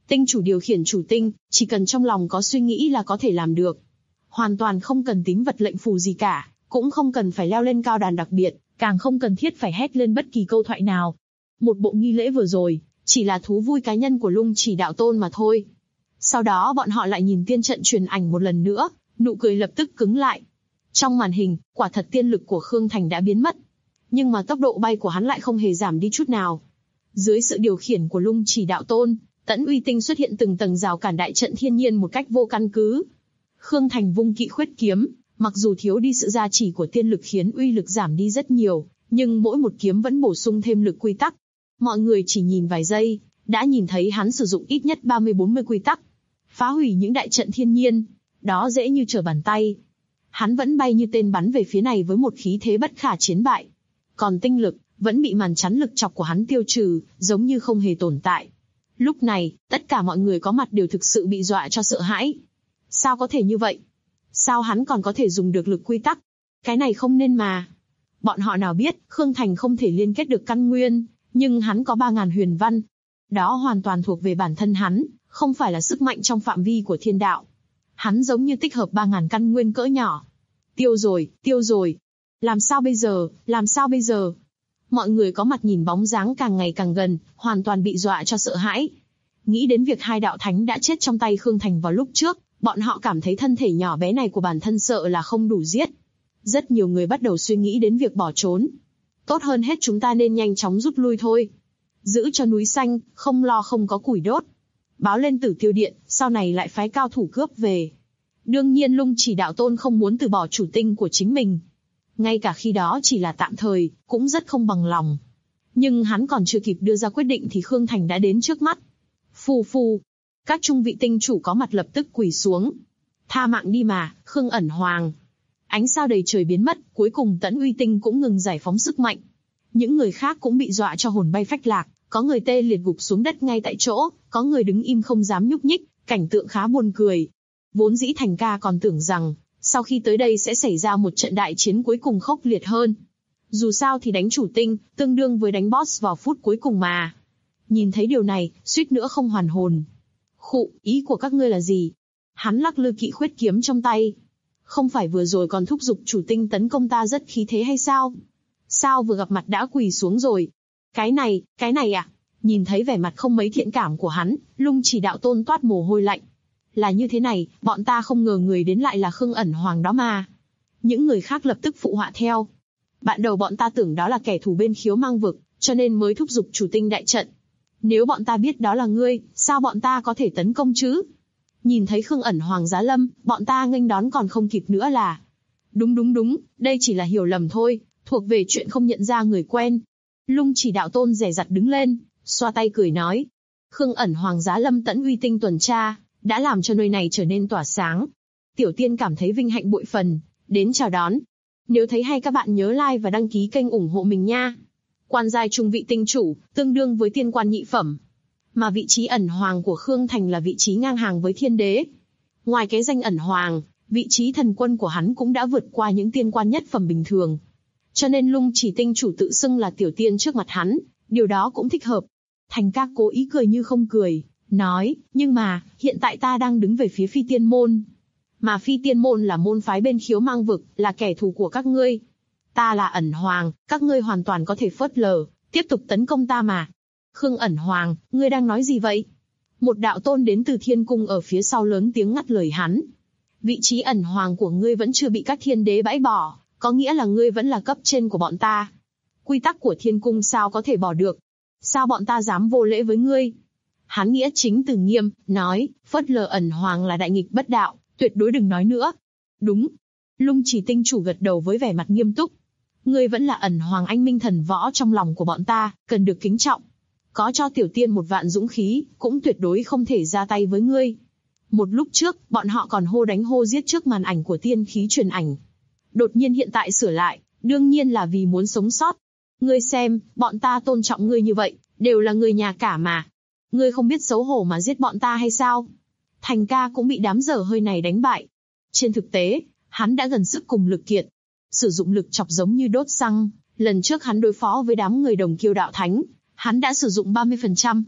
Tinh chủ điều khiển chủ tinh, chỉ cần trong lòng có suy nghĩ là có thể làm được. Hoàn toàn không cần tính vật lệnh phù gì cả, cũng không cần phải leo lên cao đàn đặc biệt, càng không cần thiết phải hét lên bất kỳ câu thoại nào. Một bộ nghi lễ vừa rồi, chỉ là thú vui cá nhân của Lung Chỉ Đạo Tôn mà thôi. Sau đó bọn họ lại nhìn tiên trận truyền ảnh một lần nữa, nụ cười lập tức cứng lại. Trong màn hình, quả thật tiên lực của Khương Thành đã biến mất. Nhưng mà tốc độ bay của hắn lại không hề giảm đi chút nào. Dưới sự điều khiển của Lung Chỉ Đạo Tôn, Tẫn Uy Tinh xuất hiện từng tầng rào cản đại trận thiên nhiên một cách vô căn cứ. Khương Thành vung kỵ khuyết kiếm, mặc dù thiếu đi sự gia trì của tiên lực khiến uy lực giảm đi rất nhiều, nhưng mỗi một kiếm vẫn bổ sung thêm lực quy tắc. Mọi người chỉ nhìn vài giây, đã nhìn thấy hắn sử dụng ít nhất 30-40 quy tắc, phá hủy những đại trận thiên nhiên, đó dễ như trở bàn tay. Hắn vẫn bay như tên bắn về phía này với một khí thế bất khả chiến bại. Còn tinh lực, vẫn bị màn chắn lực chọc của hắn tiêu trừ, giống như không hề tồn tại. Lúc này, tất cả mọi người có mặt đều thực sự bị dọa cho sợ hãi. Sao có thể như vậy? Sao hắn còn có thể dùng được lực quy tắc? Cái này không nên mà. Bọn họ nào biết, Khương Thành không thể liên kết được căn nguyên, nhưng hắn có 3.000 huyền văn. Đó hoàn toàn thuộc về bản thân hắn, không phải là sức mạnh trong phạm vi của thiên đạo. Hắn giống như tích hợp 3.000 căn nguyên cỡ nhỏ. Tiêu rồi, tiêu rồi. Làm sao bây giờ, làm sao bây giờ? Mọi người có mặt nhìn bóng dáng càng ngày càng gần, hoàn toàn bị dọa cho sợ hãi. Nghĩ đến việc hai đạo thánh đã chết trong tay Khương Thành vào lúc trước, bọn họ cảm thấy thân thể nhỏ bé này của bản thân sợ là không đủ giết. Rất nhiều người bắt đầu suy nghĩ đến việc bỏ trốn. Tốt hơn hết chúng ta nên nhanh chóng rút lui thôi. Giữ cho núi xanh, không lo không có củi đốt. Báo lên Tử Tiêu Điện, sau này lại phái cao thủ cướp về. Đương nhiên Lung Chỉ Đạo Tôn không muốn từ bỏ chủ tinh của chính mình. Ngay cả khi đó chỉ là tạm thời, cũng rất không bằng lòng. Nhưng hắn còn chưa kịp đưa ra quyết định thì Khương Thành đã đến trước mắt. Phù phù. Các trung vị tinh chủ có mặt lập tức quỳ xuống. Tha mạng đi mà, Khương Ẩn Hoàng. Ánh sao đầy trời biến mất, cuối cùng Tẫn Uy Tinh cũng ngừng giải phóng sức mạnh. Những người khác cũng bị dọa cho hồn bay phách lạc, có người tê liệt gục xuống đất ngay tại chỗ, có người đứng im không dám nhúc nhích, cảnh tượng khá buồn cười. Vốn dĩ Thành ca còn tưởng rằng, sau khi tới đây sẽ xảy ra một trận đại chiến cuối cùng khốc liệt hơn. Dù sao thì đánh chủ tinh, tương đương với đánh boss vào phút cuối cùng mà. Nhìn thấy điều này, suýt nữa không hoàn hồn. Khụ, ý của các ngươi là gì? Hắn lắc lư kỵ khuyết kiếm trong tay. Không phải vừa rồi còn thúc giục chủ tinh tấn công ta rất khí thế hay sao? Sao vừa gặp mặt đã quỳ xuống rồi? Cái này à? Nhìn thấy vẻ mặt không mấy thiện cảm của hắn, Lung Chỉ Đạo Tôn toát mồ hôi lạnh. Là như thế này, bọn ta không ngờ người đến lại là Khương Ẩn Hoàng đó mà. Những người khác lập tức phụ họa theo. Bạn đầu bọn ta tưởng đó là kẻ thù bên Khiếu Mang Vực, cho nên mới thúc giục chủ tinh đại trận. Nếu bọn ta biết đó là ngươi, sao bọn ta có thể tấn công chứ? Nhìn thấy Khương Ẩn Hoàng giá lâm, bọn ta nghênh đón còn không kịp nữa là. Đúng, đây chỉ là hiểu lầm thôi, thuộc về chuyện không nhận ra người quen. Lung Chỉ Đạo Tôn dè dặt đứng lên, xoa tay cười nói. Khương Ẩn Hoàng giá lâm Tẫn Uy Tinh tuần tra, đã làm cho nơi này trở nên tỏa sáng. Tiểu tiên cảm thấy vinh hạnh bội phần, đến chào đón. Nếu thấy hay các bạn nhớ like và đăng ký kênh ủng hộ mình nha. Quan giai trung vị tinh chủ, tương đương với tiên quan nhị phẩm. Mà vị trí ẩn hoàng của Khương Thành là vị trí ngang hàng với thiên đế. Ngoài cái danh ẩn hoàng, vị trí thần quân của hắn cũng đã vượt qua những tiên quan nhất phẩm bình thường. Cho nên Lung Chỉ tinh chủ tự xưng là tiểu tiên trước mặt hắn, điều đó cũng thích hợp. Thành ca cố ý cười như không cười, nói, nhưng mà, hiện tại ta đang đứng về phía Phi Tiên Môn. Mà Phi Tiên Môn là môn phái bên Khiếu Mang Vực, là kẻ thù của các ngươi. Ta là ẩn hoàng, các ngươi hoàn toàn có thể phớt lờ, tiếp tục tấn công ta mà. Khương Ẩn Hoàng, ngươi đang nói gì vậy? Một đạo tôn đến từ thiên cung ở phía sau lớn tiếng ngắt lời hắn. Vị trí ẩn hoàng của ngươi vẫn chưa bị các thiên đế bãi bỏ, có nghĩa là ngươi vẫn là cấp trên của bọn ta. Quy tắc của thiên cung sao có thể bỏ được? Sao bọn ta dám vô lễ với ngươi? Hắn nghĩa chính từ nghiêm, nói, phớt lờ ẩn hoàng là đại nghịch bất đạo, tuyệt đối đừng nói nữa. Đúng. Lung Chỉ tinh chủ gật đầu với vẻ mặt nghiêm túc. Ngươi vẫn là ẩn hoàng anh minh thần võ trong lòng của bọn ta, cần được kính trọng. Có cho tiểu tiên một vạn dũng khí, cũng tuyệt đối không thể ra tay với ngươi. Một lúc trước, bọn họ còn hô đánh hô giết trước màn ảnh của tiên khí truyền ảnh. Đột nhiên hiện tại sửa lại, đương nhiên là vì muốn sống sót. Ngươi xem, bọn ta tôn trọng ngươi như vậy, đều là người nhà cả mà. Ngươi không biết xấu hổ mà giết bọn ta hay sao? Thành ca cũng bị đám dở hơi này đánh bại. Trên thực tế, hắn đã gần sức cùng lực kiệt. Sử dụng lực chọc giống như đốt xăng, lần trước hắn đối phó với đám người đồng kiêu đạo thánh, hắn đã sử dụng 30%.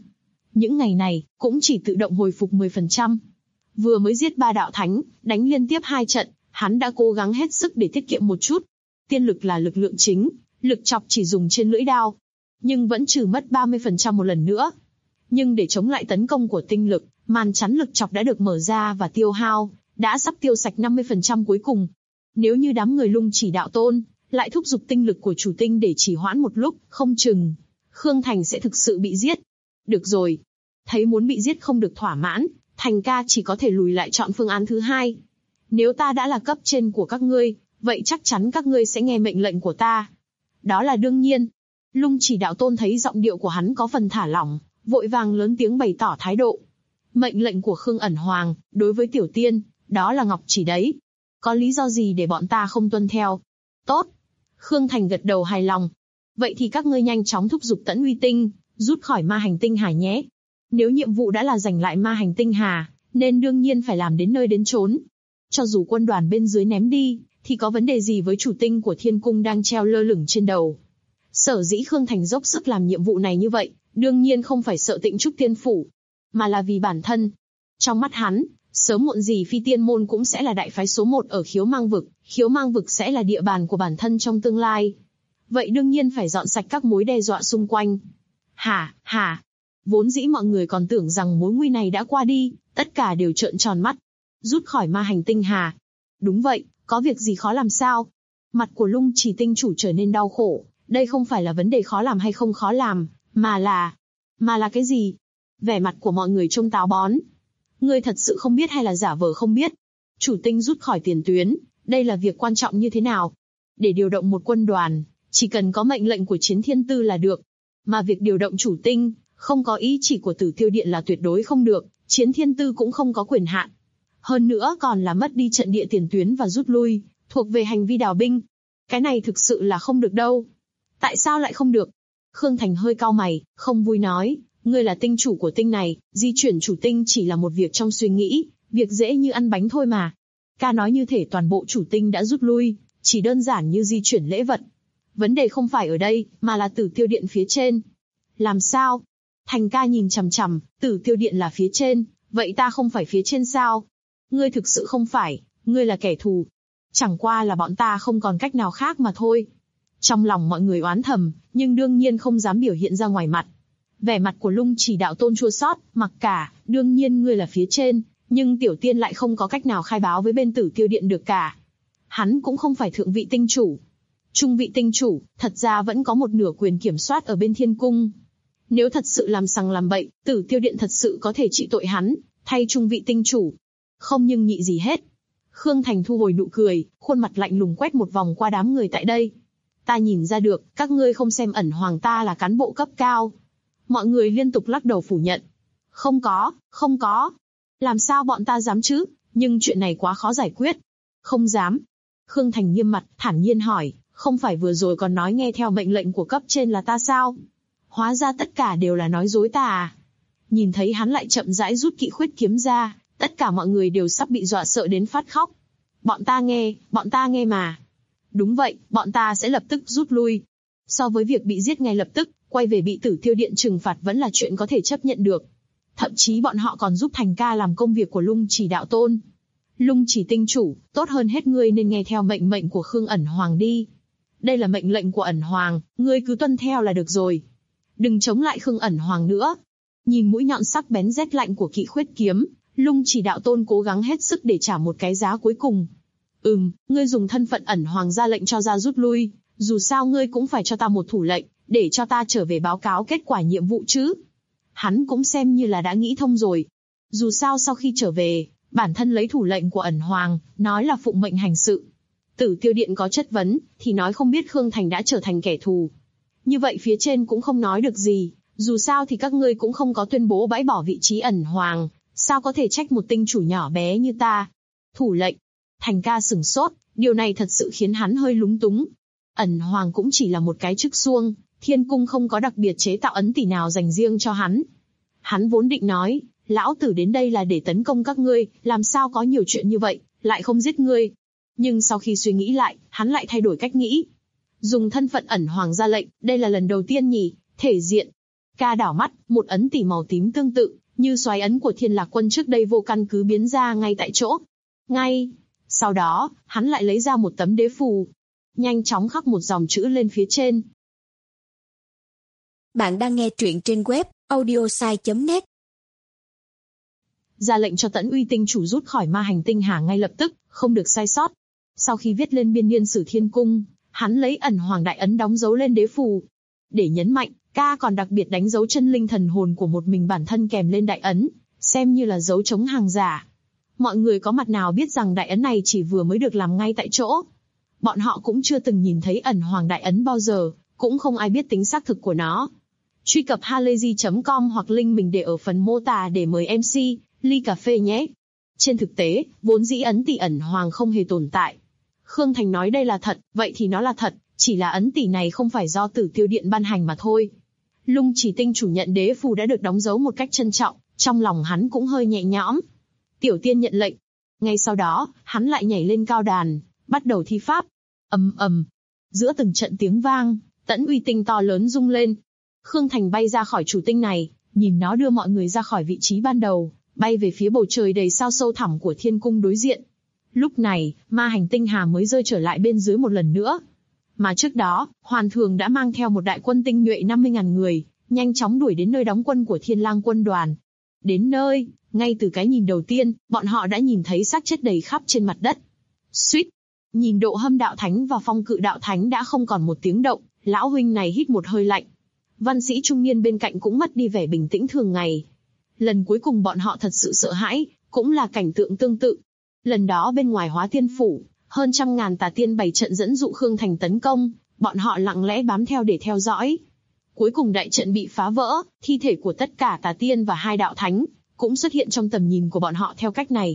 Những ngày này, cũng chỉ tự động hồi phục 10%. Vừa mới giết 3 đạo thánh, đánh liên tiếp 2 trận, hắn đã cố gắng hết sức để tiết kiệm một chút. Tiên lực là lực lượng chính, lực chọc chỉ dùng trên lưỡi đao, nhưng vẫn trừ mất 30% một lần nữa. Nhưng để chống lại tấn công của tinh lực, màn chắn lực chọc đã được mở ra và tiêu hao, đã sắp tiêu sạch 50% cuối cùng. Nếu như đám người Lung Chỉ Đạo Tôn lại thúc giục tinh lực của chủ tinh để trì hoãn một lúc, không chừng Khương Thành sẽ thực sự bị giết. Được rồi, thấy muốn bị giết không được thỏa mãn, Thành ca chỉ có thể lùi lại chọn phương án thứ hai. Nếu ta đã là cấp trên của các ngươi, vậy chắc chắn các ngươi sẽ nghe mệnh lệnh của ta. Đó là đương nhiên. Lung Chỉ Đạo Tôn thấy giọng điệu của hắn có phần thả lỏng, vội vàng lớn tiếng bày tỏ thái độ. Mệnh lệnh của Khương Ẩn Hoàng, đối với tiểu tiên, đó là ngọc chỉ đấy. Có lý do gì để bọn ta không tuân theo? Tốt. Khương Thành gật đầu hài lòng. Vậy thì các ngươi nhanh chóng thúc giục Tẫn Uy Tinh, rút khỏi ma hành tinh hà nhé. Nếu nhiệm vụ đã là giành lại ma hành tinh hà, nên đương nhiên phải làm đến nơi đến chốn. Cho dù quân đoàn bên dưới ném đi, thì có vấn đề gì với chủ tinh của thiên cung đang treo lơ lửng trên đầu. Sở dĩ Khương Thành dốc sức làm nhiệm vụ này như vậy, đương nhiên không phải sợ Tịnh Trúc Tiên Phủ, mà là vì bản thân. Trong mắt hắn, sớm muộn gì Phi Tiên Môn cũng sẽ là đại phái số 1 ở Khiếu Mang Vực, Khiếu Mang Vực sẽ là địa bàn của bản thân trong tương lai. Vậy đương nhiên phải dọn sạch các mối đe dọa xung quanh. Hả? Vốn dĩ mọi người còn tưởng rằng mối nguy này đã qua đi, tất cả đều trợn tròn mắt. Rút khỏi ma hành tinh hà. Đúng vậy, có việc gì khó làm sao? Mặt của Lung Chỉ tinh chủ trở nên đau khổ. Đây không phải là vấn đề khó làm hay không khó làm, mà là cái gì? Vẻ mặt của mọi người trông táo bón. Ngươi thật sự không biết hay là giả vờ không biết? Chủ tinh rút khỏi tiền tuyến, đây là việc quan trọng như thế nào? Để điều động một quân đoàn, chỉ cần có mệnh lệnh của Chiến Thiên Tư là được. Mà việc điều động chủ tinh, không có ý chỉ của Tử Tiêu Điện là tuyệt đối không được, Chiến Thiên Tư cũng không có quyền hạn. Hơn nữa còn là mất đi trận địa tiền tuyến và rút lui, thuộc về hành vi đào binh. Cái này thực sự là không được đâu. Tại sao lại không được? Khương Thành hơi cau mày, không vui nói, ngươi là tinh chủ của tinh này, di chuyển chủ tinh chỉ là một việc trong suy nghĩ, việc dễ như ăn bánh thôi mà. Ca nói như thể toàn bộ chủ tinh đã rút lui, chỉ đơn giản như di chuyển lễ vật. Vấn đề không phải ở đây, mà là Tử Tiêu Điện phía trên. Làm sao? Thành ca nhìn chằm chằm, Tử Tiêu Điện là phía trên, vậy ta không phải phía trên sao? Ngươi thực sự không phải, ngươi là kẻ thù. Chẳng qua là bọn ta không còn cách nào khác mà thôi. Trong lòng mọi người oán thầm, nhưng đương nhiên không dám biểu hiện ra ngoài mặt. Vẻ mặt của Lung Chỉ Đạo Tôn chua xót, mặc cả, đương nhiên ngươi là phía trên, nhưng tiểu tiên lại không có cách nào khai báo với bên Tử Tiêu Điện được cả. Hắn cũng không phải thượng vị tinh chủ. Trung vị tinh chủ, thật ra vẫn có một nửa quyền kiểm soát ở bên thiên cung. Nếu thật sự làm sằng làm bậy, Tử Tiêu Điện thật sự có thể trị tội hắn, thay trung vị tinh chủ. Không nhưng nhị gì hết. Khương Thành thu hồi nụ cười, khuôn mặt lạnh lùng quét một vòng qua đám người tại đây. Ta nhìn ra được, các ngươi không xem Ẩn Hoàng ta là cán bộ cấp cao. Mọi người liên tục lắc đầu phủ nhận. Không có. Làm sao bọn ta dám chứ, nhưng chuyện này quá khó giải quyết. Không dám. Khương Thành nghiêm mặt, thản nhiên hỏi, không phải vừa rồi còn nói nghe theo mệnh lệnh của cấp trên là ta sao? Hóa ra tất cả đều là nói dối ta à? Nhìn thấy hắn lại chậm rãi rút kỵ khuyết kiếm ra, tất cả mọi người đều sắp bị dọa sợ đến phát khóc. Bọn ta nghe mà. Đúng vậy, bọn ta sẽ lập tức rút lui. So với việc bị giết ngay lập tức, quay về bị Tử Tiêu Điện trừng phạt vẫn là chuyện có thể chấp nhận được. Thậm chí bọn họ còn giúp Thành ca làm công việc của Lung Chỉ Đạo Tôn. Lung Chỉ tinh chủ, tốt hơn hết ngươi nên nghe theo mệnh của Khương Ẩn Hoàng đi. Đây là mệnh lệnh của Ẩn Hoàng, ngươi cứ tuân theo là được rồi. Đừng chống lại Khương Ẩn Hoàng nữa. Nhìn mũi nhọn sắc bén rét lạnh của kỵ khuyết kiếm, Lung Chỉ Đạo Tôn cố gắng hết sức để trả một cái giá cuối cùng. Ngươi dùng thân phận Ẩn Hoàng ra lệnh cho ra rút lui, dù sao ngươi cũng phải cho ta một thủ lệnh, để cho ta trở về báo cáo kết quả nhiệm vụ chứ. Hắn cũng xem như là đã nghĩ thông rồi. Dù sao sau khi trở về, bản thân lấy thủ lệnh của Ẩn Hoàng, nói là phụng mệnh hành sự. Tử Tiêu Điện có chất vấn, thì nói không biết Khương Thành đã trở thành kẻ thù. Như vậy phía trên cũng không nói được gì, dù sao thì các ngươi cũng không có tuyên bố bãi bỏ vị trí Ẩn Hoàng, sao có thể trách một tinh chủ nhỏ bé như ta. Thủ lệnh. Thành ca sửng sốt, điều này thật sự khiến hắn hơi lúng túng. Ẩn Hoàng cũng chỉ là một cái chức xuông, thiên cung không có đặc biệt chế tạo ấn tỷ nào dành riêng cho hắn. Hắn vốn định nói, lão tử đến đây là để tấn công các ngươi, làm sao có nhiều chuyện như vậy, lại không giết ngươi. Nhưng sau khi suy nghĩ lại, hắn lại thay đổi cách nghĩ. Dùng thân phận Ẩn Hoàng ra lệnh, đây là lần đầu tiên nhỉ, thể diện. Ca đảo mắt, một ấn tỷ màu tím tương tự, như xoáy ấn của Thiên Lạc Quân trước đây vô căn cứ biến ra ngay tại chỗ. Ngay sau đó, hắn lại lấy ra một tấm đế phù, nhanh chóng khắc một dòng chữ lên phía trên. Bạn đang nghe truyện trên web audiosai.net. Ra lệnh cho Tẫn Uy tinh chủ rút khỏi ma hành tinh hà ngay lập tức, không được sai sót. Sau khi viết lên biên niên sử thiên cung, hắn lấy ẩn hoàng đại ấn đóng dấu lên đế phù. Để nhấn mạnh, ca còn đặc biệt đánh dấu chân linh thần hồn của một mình bản thân kèm lên đại ấn, xem như là dấu chống hàng giả. Mọi người có mặt nào biết rằng đại ấn này chỉ vừa mới được làm ngay tại chỗ. Bọn họ cũng chưa từng nhìn thấy ẩn hoàng đại ấn bao giờ, cũng không ai biết tính xác thực của nó. Truy cập halayzi.com hoặc link mình để ở phần mô tả để mời MC, ly cà phê nhé. Trên thực tế, vốn dĩ ấn tỷ ẩn hoàng không hề tồn tại. Khương Thành nói đây là thật, vậy thì nó là thật, chỉ là ấn tỷ này không phải do Tử Tiêu Điện ban hành mà thôi. Lung Chỉ tinh chủ nhận đế phù đã được đóng dấu một cách trân trọng, trong lòng hắn cũng hơi nhẹ nhõm. Tiểu tiên nhận lệnh. Ngay sau đó, hắn lại nhảy lên cao đàn, bắt đầu thi pháp. Ầm ầm. Giữa từng trận tiếng vang, Tẫn Uy tinh to lớn rung lên. Khương Thành bay ra khỏi chủ tinh này, nhìn nó đưa mọi người ra khỏi vị trí ban đầu, bay về phía bầu trời đầy sao sâu thẳm của thiên cung đối diện. Lúc này, ma hành tinh hà mới rơi trở lại bên dưới một lần nữa. Mà trước đó, Hoàn Thường đã mang theo một đại quân tinh nhuệ 50.000 người, nhanh chóng đuổi đến nơi đóng quân của Thiên Lang quân đoàn. Đến nơi, ngay từ cái nhìn đầu tiên, bọn họ đã nhìn thấy xác chết đầy khắp trên mặt đất. Suýt! Nhìn Độ Hâm đạo thánh và Phong Cự đạo thánh đã không còn một tiếng động, lão huynh này hít một hơi lạnh. Văn sĩ trung niên bên cạnh cũng mất đi vẻ bình tĩnh thường ngày. Lần cuối cùng bọn họ thật sự sợ hãi, cũng là cảnh tượng tương tự. Lần đó bên ngoài Hóa Tiên phủ, hơn 100.000 tà tiên bày trận dẫn dụ Khương Thành tấn công, bọn họ lặng lẽ bám theo để theo dõi. Cuối cùng đại trận bị phá vỡ, thi thể của tất cả tà tiên và 2 đạo thánh cũng xuất hiện trong tầm nhìn của bọn họ theo cách này.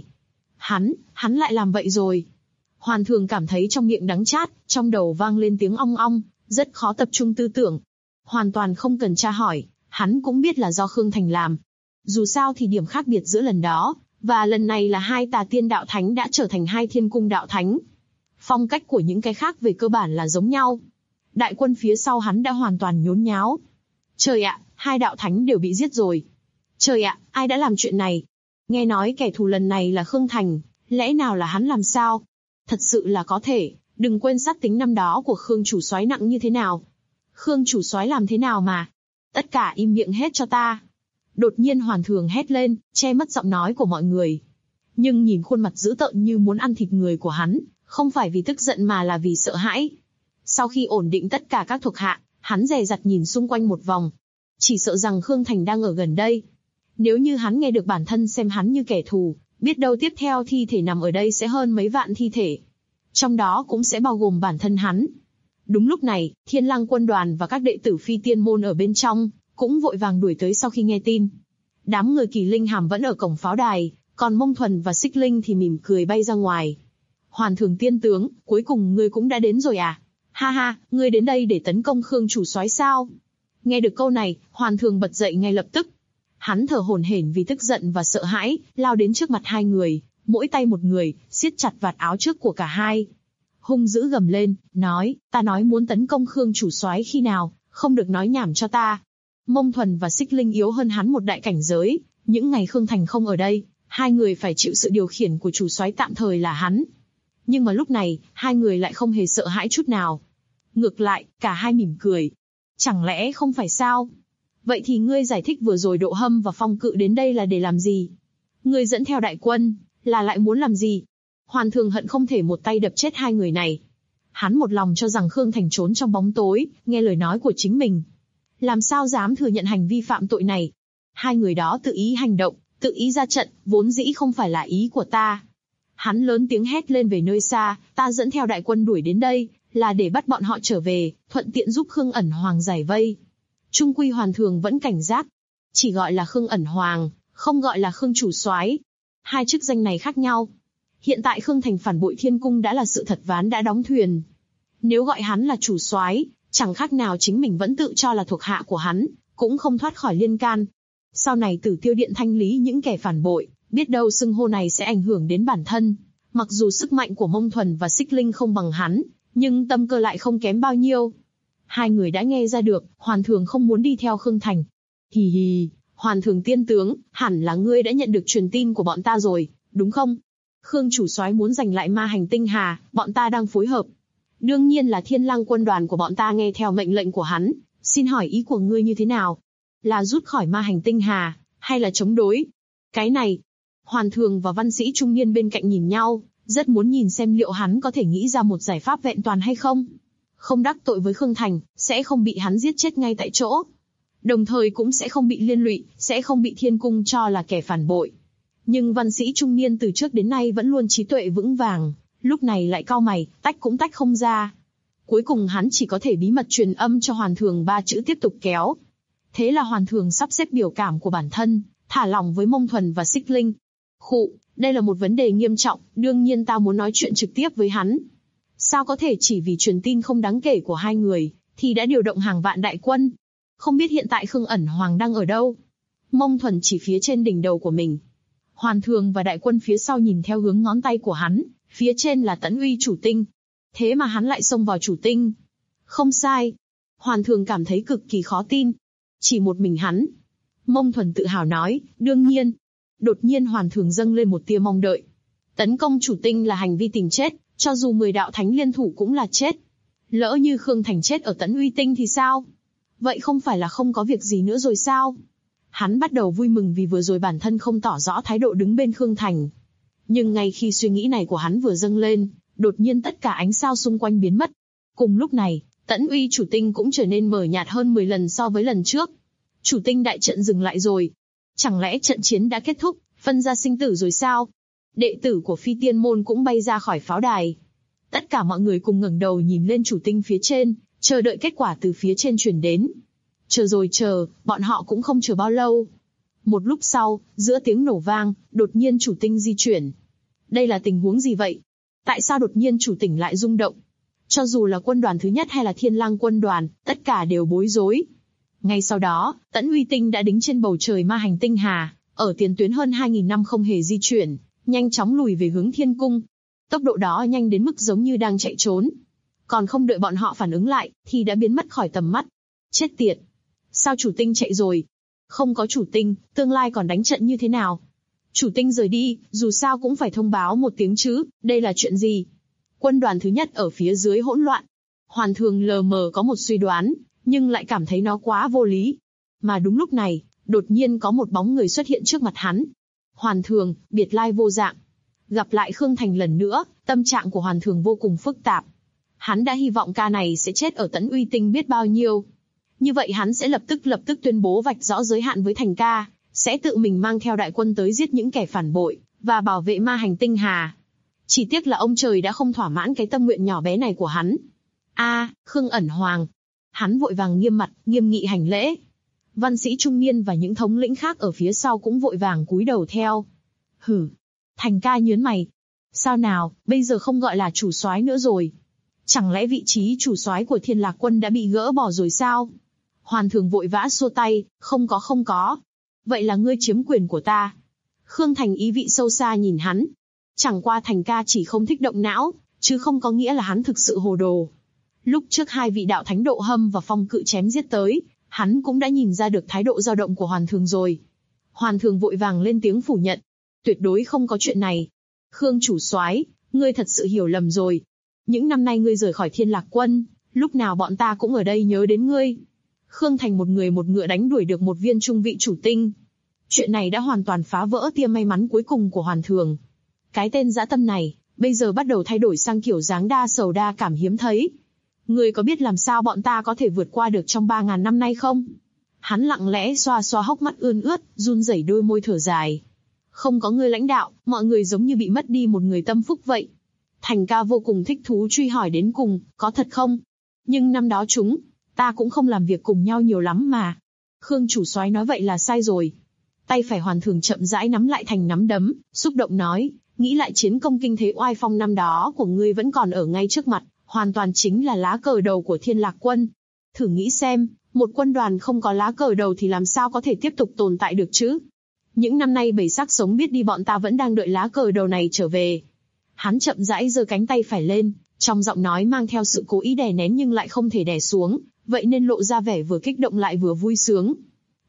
Hắn lại làm vậy rồi. Hoàn Thường cảm thấy trong miệng đắng chát, trong đầu vang lên tiếng ong ong, rất khó tập trung tư tưởng. Hoàn toàn không cần tra hỏi, hắn cũng biết là do Khương Thành làm. Dù sao thì điểm khác biệt giữa lần đó và lần này là 2 tà tiên đạo thánh đã trở thành 2 thiên cung đạo thánh. Phong cách của những cái khác về cơ bản là giống nhau. Đại quân phía sau hắn đã hoàn toàn nhốn nháo. Trời ạ, 2 đạo thánh đều bị giết rồi. Trời ạ, ai đã làm chuyện này? Nghe nói kẻ thù lần này là Khương Thành, lẽ nào là hắn làm sao? Thật sự là có thể, đừng quên sát tính năm đó của Khương chủ soái nặng như thế nào. Khương chủ soái làm thế nào mà? Tất cả im miệng hết cho ta. Đột nhiên Hoàn Thường hét lên, che mất giọng nói của mọi người. Nhưng nhìn khuôn mặt dữ tợn như muốn ăn thịt người của hắn, không phải vì tức giận mà là vì sợ hãi. Sau khi ổn định tất cả các thuộc hạ, hắn dè dặt nhìn xung quanh một vòng. Chỉ sợ rằng Khương Thành đang ở gần đây. Nếu như hắn nghe được bản thân xem hắn như kẻ thù, biết đâu tiếp theo thi thể nằm ở đây sẽ hơn mấy vạn thi thể. Trong đó cũng sẽ bao gồm bản thân hắn. Đúng lúc này, Thiên Lang quân đoàn và các đệ tử Phi Tiên môn ở bên trong cũng vội vàng đuổi tới sau khi nghe tin. Đám người Kỳ Linh Hàm vẫn ở cổng pháo đài, còn Mông Thuần và Xích Linh thì mỉm cười bay ra ngoài. Hoàn Thường tiên tướng, cuối cùng ngươi cũng đã đến rồi à? Ha ha, ngươi đến đây để tấn công Khương chủ soái sao? Nghe được câu này, Hoàn Thường bật dậy ngay lập tức. Hắn thở hổn hển vì tức giận và sợ hãi, lao đến trước mặt 2 người, mỗi tay một người, siết chặt vạt áo trước của cả hai. Hung dữ gầm lên, nói, ta nói muốn tấn công Khương chủ soái khi nào, không được nói nhảm cho ta. Mông Thuần và Xích Linh yếu hơn hắn một đại cảnh giới, những ngày Khương Thành không ở đây, 2 người phải chịu sự điều khiển của chủ soái tạm thời là hắn. Nhưng mà lúc này, 2 người lại không hề sợ hãi chút nào. Ngược lại, cả hai mỉm cười. Chẳng lẽ không phải sao? Vậy thì ngươi giải thích vừa rồi Độ Hâm và Phong Cự đến đây là để làm gì? Ngươi dẫn theo đại quân, là lại muốn làm gì? Hoàn Thường hận không thể một tay đập chết 2 người này. Hắn một lòng cho rằng Khương Thành trốn trong bóng tối, nghe lời nói của chính mình. Làm sao dám thừa nhận hành vi phạm tội này? 2 người đó tự ý hành động, tự ý ra trận, vốn dĩ không phải là ý của ta. Hắn lớn tiếng hét lên về nơi xa, ta dẫn theo đại quân đuổi đến đây, là để bắt bọn họ trở về, thuận tiện giúp Khương Ẩn Hoàng giải vây. Trung quy Hoàn Thường vẫn cảnh giác. Chỉ gọi là Khương Ẩn Hoàng, không gọi là Khương chủ soái. 2 chức danh này khác nhau. Hiện tại Khương Thành phản bội Thiên Cung đã là sự thật ván đã đóng thuyền. Nếu gọi hắn là chủ soái, chẳng khác nào chính mình vẫn tự cho là thuộc hạ của hắn, cũng không thoát khỏi liên can. Sau này Tử Tiêu Điện thanh lý những kẻ phản bội, biết đâu xưng hô này sẽ ảnh hưởng đến bản thân. Mặc dù sức mạnh của Mông Thuần và Xích Linh không bằng hắn, nhưng tâm cơ lại không kém bao nhiêu. 2 người đã nghe ra được, Hoàn Thường không muốn đi theo Khương Thành. Hì hì, Hoàn Thường tiên tướng, hẳn là ngươi đã nhận được truyền tin của bọn ta rồi, đúng không? Khương chủ soái muốn giành lại ma hành tinh hà, bọn ta đang phối hợp. Đương nhiên là Thiên Lang quân đoàn của bọn ta nghe theo mệnh lệnh của hắn, xin hỏi ý của ngươi như thế nào? Là rút khỏi ma hành tinh hà, hay là chống đối? Cái này, Hoàn Thường và văn sĩ trung niên bên cạnh nhìn nhau, rất muốn nhìn xem liệu hắn có thể nghĩ ra một giải pháp vẹn toàn hay không. Không đắc tội với Khương Thành, sẽ không bị hắn giết chết ngay tại chỗ. Đồng thời cũng sẽ không bị liên lụy, sẽ không bị Thiên Cung cho là kẻ phản bội. Nhưng văn sĩ trung niên từ trước đến nay vẫn luôn trí tuệ vững vàng, lúc này lại cau mày, tách cũng tách không ra. Cuối cùng hắn chỉ có thể bí mật truyền âm cho Hoàn Thường 3 chữ tiếp tục kéo. Thế là Hoàn Thường sắp xếp biểu cảm của bản thân, thả lỏng với Mông Thuần và Xích Linh. Khụ, đây là một vấn đề nghiêm trọng, đương nhiên ta muốn nói chuyện trực tiếp với hắn. Sao có thể chỉ vì truyền tin không đáng kể của hai người, thì đã điều động hàng vạn đại quân? Không biết hiện tại Khương Ẩn Hoàng đang ở đâu? Mông Thuần chỉ phía trên đỉnh đầu của mình. Hoàn Thường và đại quân phía sau nhìn theo hướng ngón tay của hắn, phía trên là Tấn Uy chủ tinh. Thế mà hắn lại xông vào chủ tinh. Không sai. Hoàn Thường cảm thấy cực kỳ khó tin. Chỉ một mình hắn. Mông Thuần tự hào nói, đương nhiên. Đột nhiên Hoàn Thường dâng lên một tia mong đợi. Tấn công chủ tinh là hành vi tìm chết, cho dù 10 đạo thánh liên thủ cũng là chết. Lỡ như Khương Thành chết ở Tấn Uy tinh thì sao? Vậy không phải là không có việc gì nữa rồi sao? Hắn bắt đầu vui mừng vì vừa rồi bản thân không tỏ rõ thái độ đứng bên Khương Thành. Nhưng ngay khi suy nghĩ này của hắn vừa dâng lên, đột nhiên tất cả ánh sao xung quanh biến mất. Cùng lúc này, Tấn Uy chủ tinh cũng trở nên mờ nhạt hơn 10 lần so với lần trước. Chủ tinh đại trận dừng lại rồi. Chẳng lẽ trận chiến đã kết thúc, phân ra sinh tử rồi sao? Đệ tử của Phi Tiên môn cũng bay ra khỏi pháo đài. Tất cả mọi người cùng ngẩng đầu nhìn lên chủ tinh phía trên, chờ đợi kết quả từ phía trên truyền đến. Chờ rồi chờ, bọn họ cũng không chờ bao lâu. Một lúc sau, giữa tiếng nổ vang, đột nhiên chủ tinh di chuyển. Đây là tình huống gì vậy? Tại sao đột nhiên chủ tinh lại rung động? Cho dù là quân đoàn thứ nhất hay là Thiên Lang quân đoàn, tất cả đều bối rối. Ngay sau đó, Tấn Uy tinh đã đính trên bầu trời ma hành tinh hà, ở tiền tuyến hơn 2.000 năm không hề di chuyển, nhanh chóng lùi về hướng Thiên Cung. Tốc độ đó nhanh đến mức giống như đang chạy trốn. Còn không đợi bọn họ phản ứng lại, thì đã biến mất khỏi tầm mắt. Chết tiệt! Sao chủ tinh chạy rồi? Không có chủ tinh, tương lai còn đánh trận như thế nào? Chủ tinh rời đi, dù sao cũng phải thông báo một tiếng chứ, đây là chuyện gì? Quân đoàn thứ nhất ở phía dưới hỗn loạn. Hoàn Thường lờ mờ có một suy đoán, nhưng lại cảm thấy nó quá vô lý. Mà đúng lúc này, đột nhiên có một bóng người xuất hiện trước mặt hắn. Hoàn Thường, biệt lai vô dạng. Gặp lại Khương Thành lần nữa, tâm trạng của Hoàn Thường vô cùng phức tạp. Hắn đã hy vọng ca này sẽ chết ở Tấn Uy tinh biết bao nhiêu. Như vậy hắn sẽ lập tức tuyên bố vạch rõ giới hạn với Thành ca, sẽ tự mình mang theo đại quân tới giết những kẻ phản bội, và bảo vệ ma hành tinh hà. Chỉ tiếc là ông trời đã không thỏa mãn cái tâm nguyện nhỏ bé này của hắn. Khương Ẩn Hoàng. Hắn vội vàng nghiêm mặt, nghiêm nghị hành lễ. Văn sĩ trung niên và những thống lĩnh khác ở phía sau cũng vội vàng cúi đầu theo. Hử. Thành ca nhớn mày. Sao nào, bây giờ không gọi là chủ soái nữa rồi. Chẳng lẽ vị trí chủ soái của Thiên Lạc quân đã bị gỡ bỏ rồi sao? Hoàn Thường vội vã xua tay, không có. Vậy là ngươi chiếm quyền của ta. Khương Thành ý vị sâu xa nhìn hắn. Chẳng qua Thành ca chỉ không thích động não, chứ không có nghĩa là hắn thực sự hồ đồ. Lúc trước hai vị đạo thánh Độ Hâm và Phong Cự chém giết tới, hắn cũng đã nhìn ra được thái độ dao động của Hoàn Thường rồi. Hoàn Thường vội vàng lên tiếng phủ nhận. Tuyệt đối không có chuyện này. Khương chủ soái, ngươi thật sự hiểu lầm rồi. Những năm nay ngươi rời khỏi Thiên Lạc quân, lúc nào bọn ta cũng ở đây nhớ đến ngươi. Khương Thành một người một ngựa đánh đuổi được một viên trung vị chủ tinh. Chuyện này đã hoàn toàn phá vỡ tia may mắn cuối cùng của Hoàn Thường. Cái tên dã tâm này, bây giờ bắt đầu thay đổi sang kiểu dáng đa sầu đa cảm hiếm thấy. Ngươi có biết làm sao bọn ta có thể vượt qua được trong 3.000 năm nay không? Hắn lặng lẽ xoa xoa hốc mắt ươn ướt, run rẩy đôi môi thở dài. Không có ngươi lãnh đạo, mọi người giống như bị mất đi một người tâm phúc vậy. Thành ca vô cùng thích thú truy hỏi đến cùng, có thật không? Nhưng năm đó ta cũng không làm việc cùng nhau nhiều lắm mà. Khương chủ soái nói vậy là sai rồi. Tay phải Hoàn Thường chậm rãi nắm lại thành nắm đấm, xúc động nói, nghĩ lại chiến công kinh thế oai phong năm đó của ngươi vẫn còn ở ngay trước mặt, hoàn toàn chính là lá cờ đầu của Thiên Lạc quân. Thử nghĩ xem, một quân đoàn không có lá cờ đầu thì làm sao có thể tiếp tục tồn tại được chứ? Những năm nay bầy xác sống biết đi bọn ta vẫn đang đợi lá cờ đầu này trở về. Hắn chậm rãi giơ cánh tay phải lên, trong giọng nói mang theo sự cố ý đè nén nhưng lại không thể đè xuống, vậy nên lộ ra vẻ vừa kích động lại vừa vui sướng.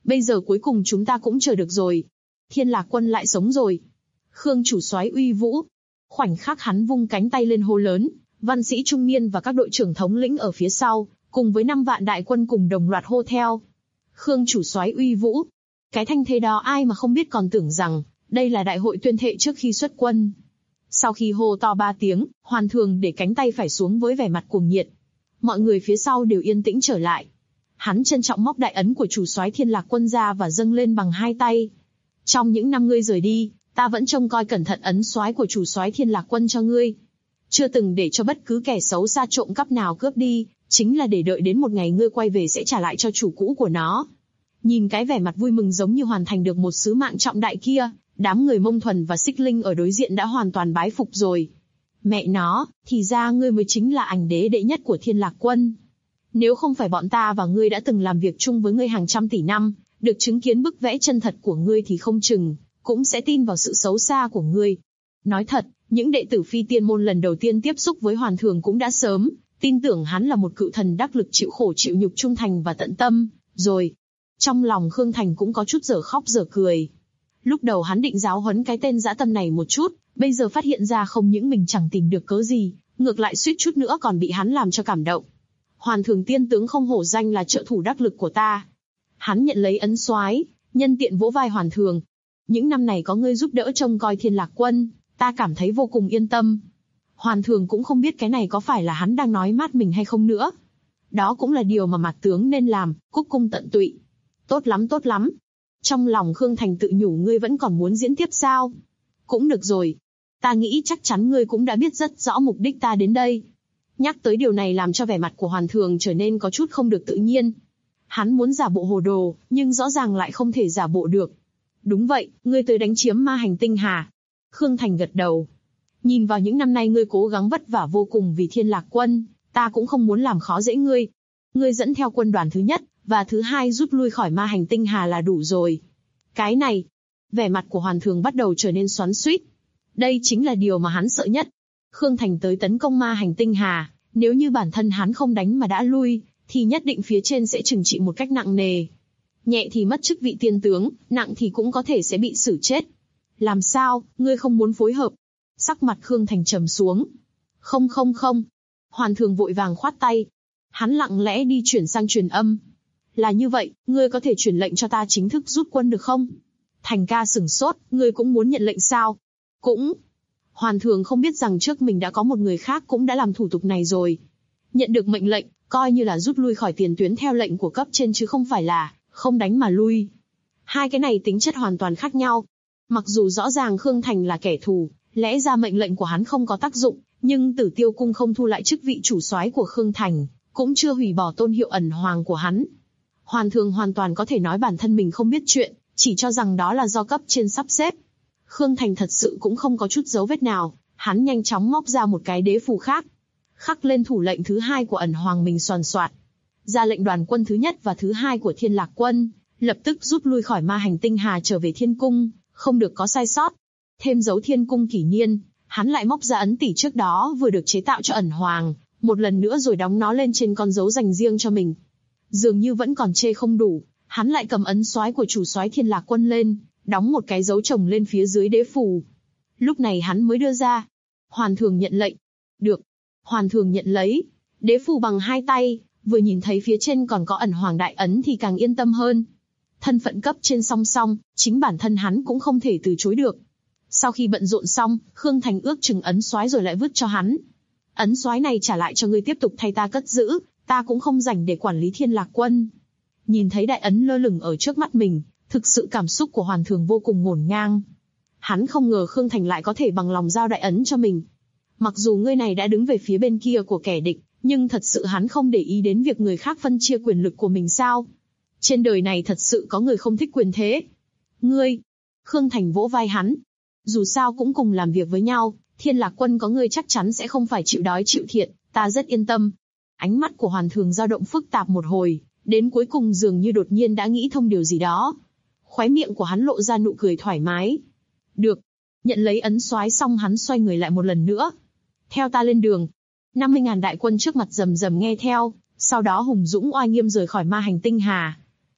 Bây giờ cuối cùng chúng ta cũng chờ được rồi. Thiên Lạc Quân lại sống rồi. Khương chủ soái uy vũ. Khoảnh khắc hắn vung cánh tay lên hô lớn, văn sĩ trung niên và các đội trưởng thống lĩnh ở phía sau, cùng với 5 vạn đại quân cùng đồng loạt hô theo. Khương chủ soái uy vũ. Cái thanh thế đó ai mà không biết, còn tưởng rằng đây là đại hội tuyên thệ trước khi xuất quân. Sau khi hô to 3 tiếng, Hoàn Thường để cánh tay phải xuống với vẻ mặt cuồng nhiệt. Mọi người phía sau đều yên tĩnh trở lại. Hắn trân trọng móc đại ấn của chủ soái Thiên Lạc Quân ra và dâng lên bằng 2 tay. Trong những năm ngươi rời đi, ta vẫn trông coi cẩn thận ấn soái của chủ soái Thiên Lạc Quân cho ngươi. Chưa từng để cho bất cứ kẻ xấu xa trộm cắp nào cướp đi, chính là để đợi đến một ngày ngươi quay về sẽ trả lại cho chủ cũ của nó. Nhìn cái vẻ mặt vui mừng giống như hoàn thành được một sứ mạng trọng đại kia, đám người Mông Thuần và Xích Linh ở đối diện đã hoàn toàn bái phục rồi. Mẹ nó, thì ra ngươi mới chính là ảnh đế đệ nhất của Thiên Lạc Quân. Nếu không phải bọn ta và ngươi đã từng làm việc chung với ngươi hàng trăm tỷ năm, được chứng kiến bức vẽ chân thật của ngươi thì không chừng cũng sẽ tin vào sự xấu xa của ngươi. Nói thật, những đệ tử Phi Tiên môn lần đầu tiên tiếp xúc với Hoàn Thường cũng đã sớm tin tưởng hắn là một cự thần đắc lực chịu khổ chịu nhục trung thành và tận tâm, rồi. Trong lòng Khương Thành cũng có chút dở khóc dở cười. Lúc đầu hắn định giáo huấn cái tên dã tâm này một chút, bây giờ phát hiện ra không những mình chẳng tìm được cớ gì, ngược lại suýt chút nữa còn bị hắn làm cho cảm động. Hoàn Thường tiên tướng không hổ danh là trợ thủ đắc lực của ta. Hắn nhận lấy ấn soái, nhân tiện vỗ vai Hoàn Thường. Những năm này có ngươi giúp đỡ trông coi Thiên Lạc Quân, ta cảm thấy vô cùng yên tâm. Hoàn Thường cũng không biết cái này có phải là hắn đang nói mát mình hay không nữa. Đó cũng là điều mà Mạc tướng nên làm, cúc cung tận tụy. Tốt lắm tốt lắm. Trong lòng Khương Thành tự nhủ, ngươi vẫn còn muốn diễn tiếp sao? Cũng được rồi. Ta nghĩ chắc chắn ngươi cũng đã biết rất rõ mục đích ta đến đây. Nhắc tới điều này làm cho vẻ mặt của Hoàn Thường trở nên có chút không được tự nhiên. Hắn muốn giả bộ hồ đồ, nhưng rõ ràng lại không thể giả bộ được. Đúng vậy, ngươi tới đánh chiếm ma hành tinh hả? Khương Thành gật đầu. Nhìn vào những năm nay ngươi cố gắng vất vả vô cùng vì Thiên Lạc Quân, ta cũng không muốn làm khó dễ ngươi. Ngươi dẫn theo quân đoàn thứ nhất và thứ hai rút lui khỏi ma hành tinh hà là đủ rồi. Cái này, vẻ mặt của Hoàn Thường bắt đầu trở nên xoắn xuýt. Đây chính là điều mà hắn sợ nhất. Khương Thành tới tấn công ma hành tinh hà, nếu như bản thân hắn không đánh mà đã lui, thì nhất định phía trên sẽ trừng trị một cách nặng nề. Nhẹ thì mất chức vị tiên tướng, nặng thì cũng có thể sẽ bị xử chết. Làm sao, ngươi không muốn phối hợp? Sắc mặt Khương Thành trầm xuống. Không. Hoàn Thường vội vàng khoát tay. Hắn lặng lẽ đi chuyển sang truyền âm. Là như vậy, ngươi có thể truyền lệnh cho ta chính thức rút quân được không? Thành ca sửng sốt, ngươi cũng muốn nhận lệnh sao? Cũng. Hoàn Thường không biết rằng trước mình đã có một người khác cũng đã làm thủ tục này rồi. Nhận được mệnh lệnh, coi như là rút lui khỏi tiền tuyến theo lệnh của cấp trên chứ không phải là không đánh mà lui. Hai cái này tính chất hoàn toàn khác nhau. Mặc dù rõ ràng Khương Thành là kẻ thù, lẽ ra mệnh lệnh của hắn không có tác dụng, nhưng Tử Tiêu Cung không thu lại chức vị chủ soái của Khương Thành, cũng chưa hủy bỏ tôn hiệu ẩn hoàng của hắn. Hoàn Thường hoàn toàn có thể nói bản thân mình không biết chuyện, chỉ cho rằng đó là do cấp trên sắp xếp. Khương Thành thật sự cũng không có chút dấu vết nào, hắn nhanh chóng móc ra một cái đế phù khác, khắc lên thủ lệnh thứ hai của ẩn hoàng mình xoàn xoạt. Ra lệnh đoàn quân thứ nhất và thứ hai của Thiên Lạc Quân, lập tức rút lui khỏi ma hành tinh hà trở về Thiên Cung, không được có sai sót. Thêm dấu Thiên Cung kỷ niên, hắn lại móc ra ấn tỷ trước đó vừa được chế tạo cho ẩn hoàng, một lần nữa rồi đóng nó lên trên con dấu dành riêng cho mình. Dường như vẫn còn chê không đủ, hắn lại cầm ấn soái của chủ soái Thiên Lạc Quân lên, đóng một cái dấu chồng lên phía dưới đế phù. Lúc này hắn mới đưa ra. Hoàn Thường nhận lệnh. Được. Hoàn Thường nhận lấy đế phù bằng hai tay, vừa nhìn thấy phía trên còn có ẩn hoàng đại ấn thì càng yên tâm hơn. Thân phận cấp trên song song, chính bản thân hắn cũng không thể từ chối được. Sau khi bận rộn xong, Khương Thành ước chừng ấn soái rồi lại vứt cho hắn. Ấn soái này trả lại cho ngươi tiếp tục thay ta cất giữ, ta cũng không rảnh để quản lý Thiên Lạc Quân. Nhìn thấy đại ấn lơ lửng ở trước mắt mình, thực sự cảm xúc của Hoàn Thường vô cùng ngổn ngang. Hắn không ngờ Khương Thành lại có thể bằng lòng giao đại ấn cho mình. Mặc dù người này đã đứng về phía bên kia của kẻ địch, nhưng thật sự hắn không để ý đến việc người khác phân chia quyền lực của mình sao? Trên đời này thật sự có người không thích quyền thế. Ngươi! Khương Thành vỗ vai hắn. Dù sao cũng cùng làm việc với nhau, Thiên Lạc Quân có ngươi chắc chắn sẽ không phải chịu đói chịu thiệt, ta rất yên tâm. Ánh mắt của Hoàn Thường dao động phức tạp một hồi, đến cuối cùng dường như đột nhiên đã nghĩ thông điều gì đó. Khóe miệng của hắn lộ ra nụ cười thoải mái. Được. Nhận lấy ấn soái xong hắn xoay người lại một lần nữa. Theo ta lên đường. 50.000 đại quân trước mặt rầm rầm nghe theo, sau đó hùng dũng oai nghiêm rời khỏi ma hành tinh hà.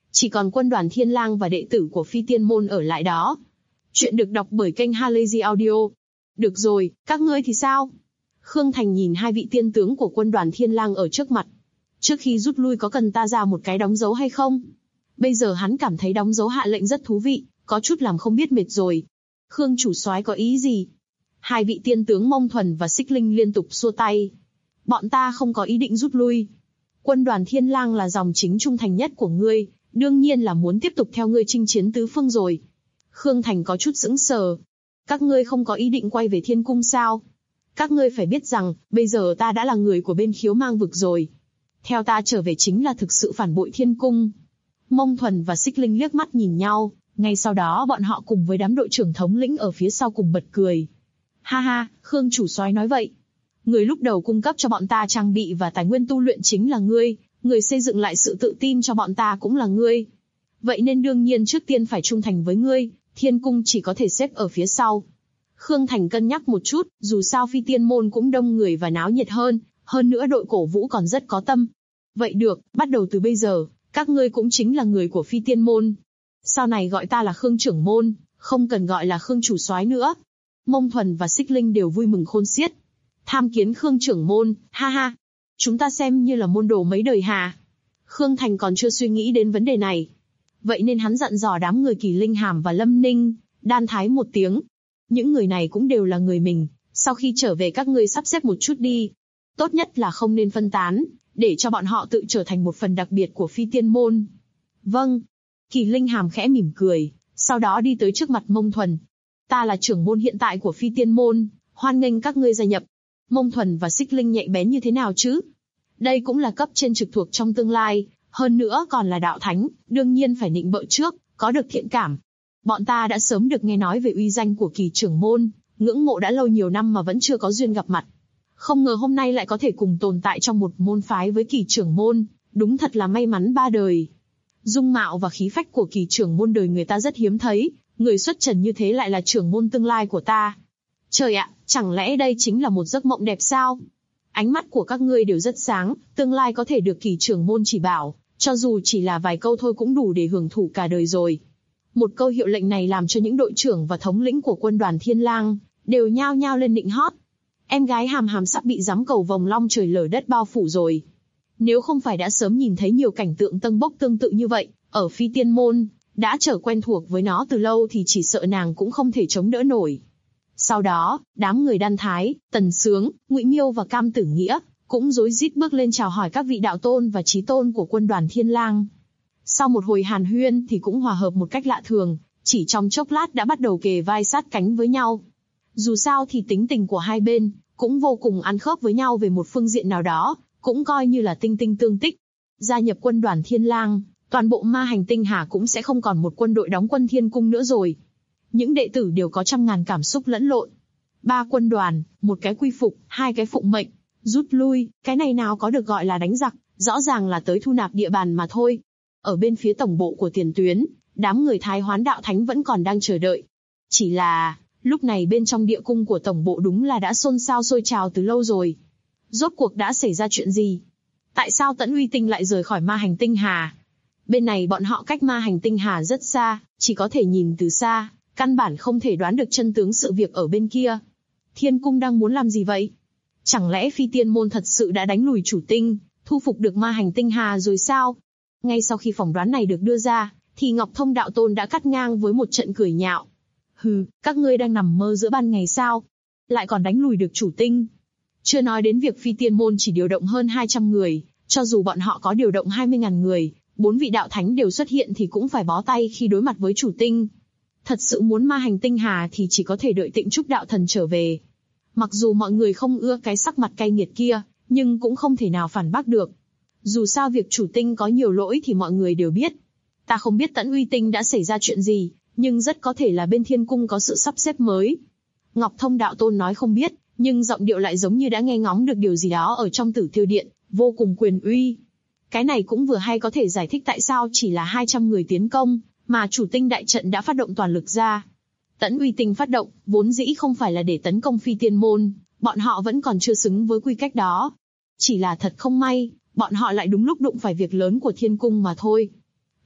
Chỉ còn quân đoàn Thiên Lang và đệ tử của Phi Tiên Môn ở lại đó. Chuyện được đọc bởi kênh Halazy Audio. Được rồi, các ngươi thì sao? Khương Thành nhìn hai vị tiên tướng của quân đoàn Thiên Lang ở trước mặt. Trước khi rút lui có cần ta ra một cái đóng dấu hay không? Bây giờ hắn cảm thấy đóng dấu hạ lệnh rất thú vị, có chút làm không biết mệt rồi. Khương chủ soái có ý gì? Hai vị tiên tướng Mông Thuần và Xích Linh liên tục xua tay. Bọn ta không có ý định rút lui. Quân đoàn Thiên Lang là dòng chính trung thành nhất của ngươi, đương nhiên là muốn tiếp tục theo ngươi chinh chiến tứ phương rồi. Khương Thành có chút sững sờ. Các ngươi không có ý định quay về Thiên Cung sao? Các ngươi phải biết rằng, bây giờ ta đã là người của bên Khiếu Mang vực rồi. Theo ta trở về chính là thực sự phản bội Thiên Cung. Mông Thuần và Xích Linh liếc mắt nhìn nhau, ngay sau đó bọn họ cùng với đám đội trưởng thống lĩnh ở phía sau cùng bật cười. Ha ha, Khương chủ soái nói vậy. Người lúc đầu cung cấp cho bọn ta trang bị và tài nguyên tu luyện chính là ngươi, người xây dựng lại sự tự tin cho bọn ta cũng là ngươi. Vậy nên đương nhiên trước tiên phải trung thành với ngươi, Thiên Cung chỉ có thể xếp ở phía sau. Khương Thành cân nhắc một chút, dù sao Phi Tiên Môn cũng đông người và náo nhiệt hơn nữa đội cổ vũ còn rất có tâm. Vậy được, bắt đầu từ bây giờ, các ngươi cũng chính là người của Phi Tiên Môn. Sau này gọi ta là Khương trưởng môn, không cần gọi là Khương chủ soái nữa. Mông Thuần và Xích Linh đều vui mừng khôn xiết. Tham kiến Khương trưởng môn, ha ha. Chúng ta xem như là môn đồ mấy đời hà. Khương Thành còn chưa suy nghĩ đến vấn đề này. Vậy nên hắn dặn dò đám người Kỳ Linh Hàm và Lâm Ninh, đan thái một tiếng. Những người này cũng đều là người mình, sau khi trở về các ngươi sắp xếp một chút đi. Tốt nhất là không nên phân tán, để cho bọn họ tự trở thành một phần đặc biệt của Phi Tiên Môn. Vâng. Kỳ Linh Hàm khẽ mỉm cười, sau đó đi tới trước mặt Mông Thuần. Ta là trưởng môn hiện tại của Phi Tiên Môn, hoan nghênh các ngươi gia nhập. Mông Thuần và Xích Linh nhạy bén như thế nào chứ? Đây cũng là cấp trên trực thuộc trong tương lai, hơn nữa còn là đạo thánh, đương nhiên phải nịnh bợ trước, có được thiện cảm. Bọn ta đã sớm được nghe nói về uy danh của Kỳ trưởng môn, ngưỡng mộ đã lâu nhiều năm mà vẫn chưa có duyên gặp mặt. Không ngờ hôm nay lại có thể cùng tồn tại trong một môn phái với Kỳ trưởng môn, đúng thật là may mắn ba đời. Dung mạo và khí phách của Kỳ trưởng môn đời người ta rất hiếm thấy, người xuất trần như thế lại là trưởng môn tương lai của ta. Trời ạ, chẳng lẽ đây chính là một giấc mộng đẹp sao? Ánh mắt của các ngươi đều rất sáng, tương lai có thể được Kỳ trưởng môn chỉ bảo, cho dù chỉ là vài câu thôi cũng đủ để hưởng thụ cả đời rồi. Một câu hiệu lệnh này làm cho những đội trưởng và thống lĩnh của quân đoàn Thiên Lang đều nhao nhao lên nịnh hót. Em gái Hàm Hàm sắp bị giám cầu vòng long trời lở đất bao phủ rồi. Nếu không phải đã sớm nhìn thấy nhiều cảnh tượng tâng bốc tương tự như vậy, ở Phi Tiên Môn, đã trở quen thuộc với nó từ lâu thì chỉ sợ nàng cũng không thể chống đỡ nổi. Sau đó, đám người Đan Thái, Tần Sướng, Ngụy Miêu và Cam Tử Nghĩa cũng rối rít bước lên chào hỏi các vị đạo tôn và chí tôn của quân đoàn Thiên Lang. Sau một hồi hàn huyên thì cũng hòa hợp một cách lạ thường, chỉ trong chốc lát đã bắt đầu kề vai sát cánh với nhau. Dù sao thì tính tình của hai bên cũng vô cùng ăn khớp với nhau về một phương diện nào đó, cũng coi như là tinh tinh tương tích. Gia nhập quân đoàn Thiên Lang, toàn bộ ma hành tinh hà cũng sẽ không còn một quân đội đóng quân Thiên Cung nữa rồi. Những đệ tử đều có trăm ngàn cảm xúc lẫn lộn. 3 quân đoàn, một cái quy phục, 2 cái phụng mệnh, rút lui, cái này nào có được gọi là đánh giặc, rõ ràng là tới thu nạp địa bàn mà thôi. Ở bên phía tổng bộ của tiền tuyến, đám người Thái Hoán đạo thánh vẫn còn đang chờ đợi. Chỉ là, lúc này bên trong địa cung của tổng bộ đúng là đã xôn xao sôi trào từ lâu rồi. Rốt cuộc đã xảy ra chuyện gì? Tại sao Tẫn Uy Tinh lại rời khỏi ma hành tinh hà? Bên này bọn họ cách ma hành tinh hà rất xa, chỉ có thể nhìn từ xa, căn bản không thể đoán được chân tướng sự việc ở bên kia. Thiên Cung đang muốn làm gì vậy? Chẳng lẽ Phi Tiên Môn thật sự đã đánh lùi chủ tinh, thu phục được ma hành tinh hà rồi sao? Ngay sau khi phỏng đoán này được đưa ra, thì Ngọc Thông đạo tôn đã cắt ngang với một trận cười nhạo. Hừ, các ngươi đang nằm mơ giữa ban ngày sao? Lại còn đánh lùi được chủ tinh. Chưa nói đến việc Phi Tiên Môn chỉ điều động hơn 200 người, cho dù bọn họ có điều động 20.000 người, 4 vị đạo thánh đều xuất hiện thì cũng phải bó tay khi đối mặt với chủ tinh. Thật sự muốn ma hành tinh hà thì chỉ có thể đợi Tịnh Trúc đạo thần trở về. Mặc dù mọi người không ưa cái sắc mặt cay nghiệt kia, nhưng cũng không thể nào phản bác được. Dù sao việc chủ tinh có nhiều lỗi thì mọi người đều biết. Ta không biết Tẫn Uy Tinh đã xảy ra chuyện gì, nhưng rất có thể là bên Thiên Cung có sự sắp xếp mới. Ngọc Thông đạo tôn nói không biết, nhưng giọng điệu lại giống như đã nghe ngóng được điều gì đó ở trong Tử Tiêu Điện, vô cùng quyền uy. Cái này cũng vừa hay có thể giải thích tại sao chỉ là 200 người tiến công, mà chủ tinh đại trận đã phát động toàn lực ra. Tẫn Uy Tinh phát động, vốn dĩ không phải là để tấn công Phi Tiên Môn, bọn họ vẫn còn chưa xứng với quy cách đó. Chỉ là thật không may, bọn họ lại đúng lúc đụng phải việc lớn của Thiên Cung mà thôi.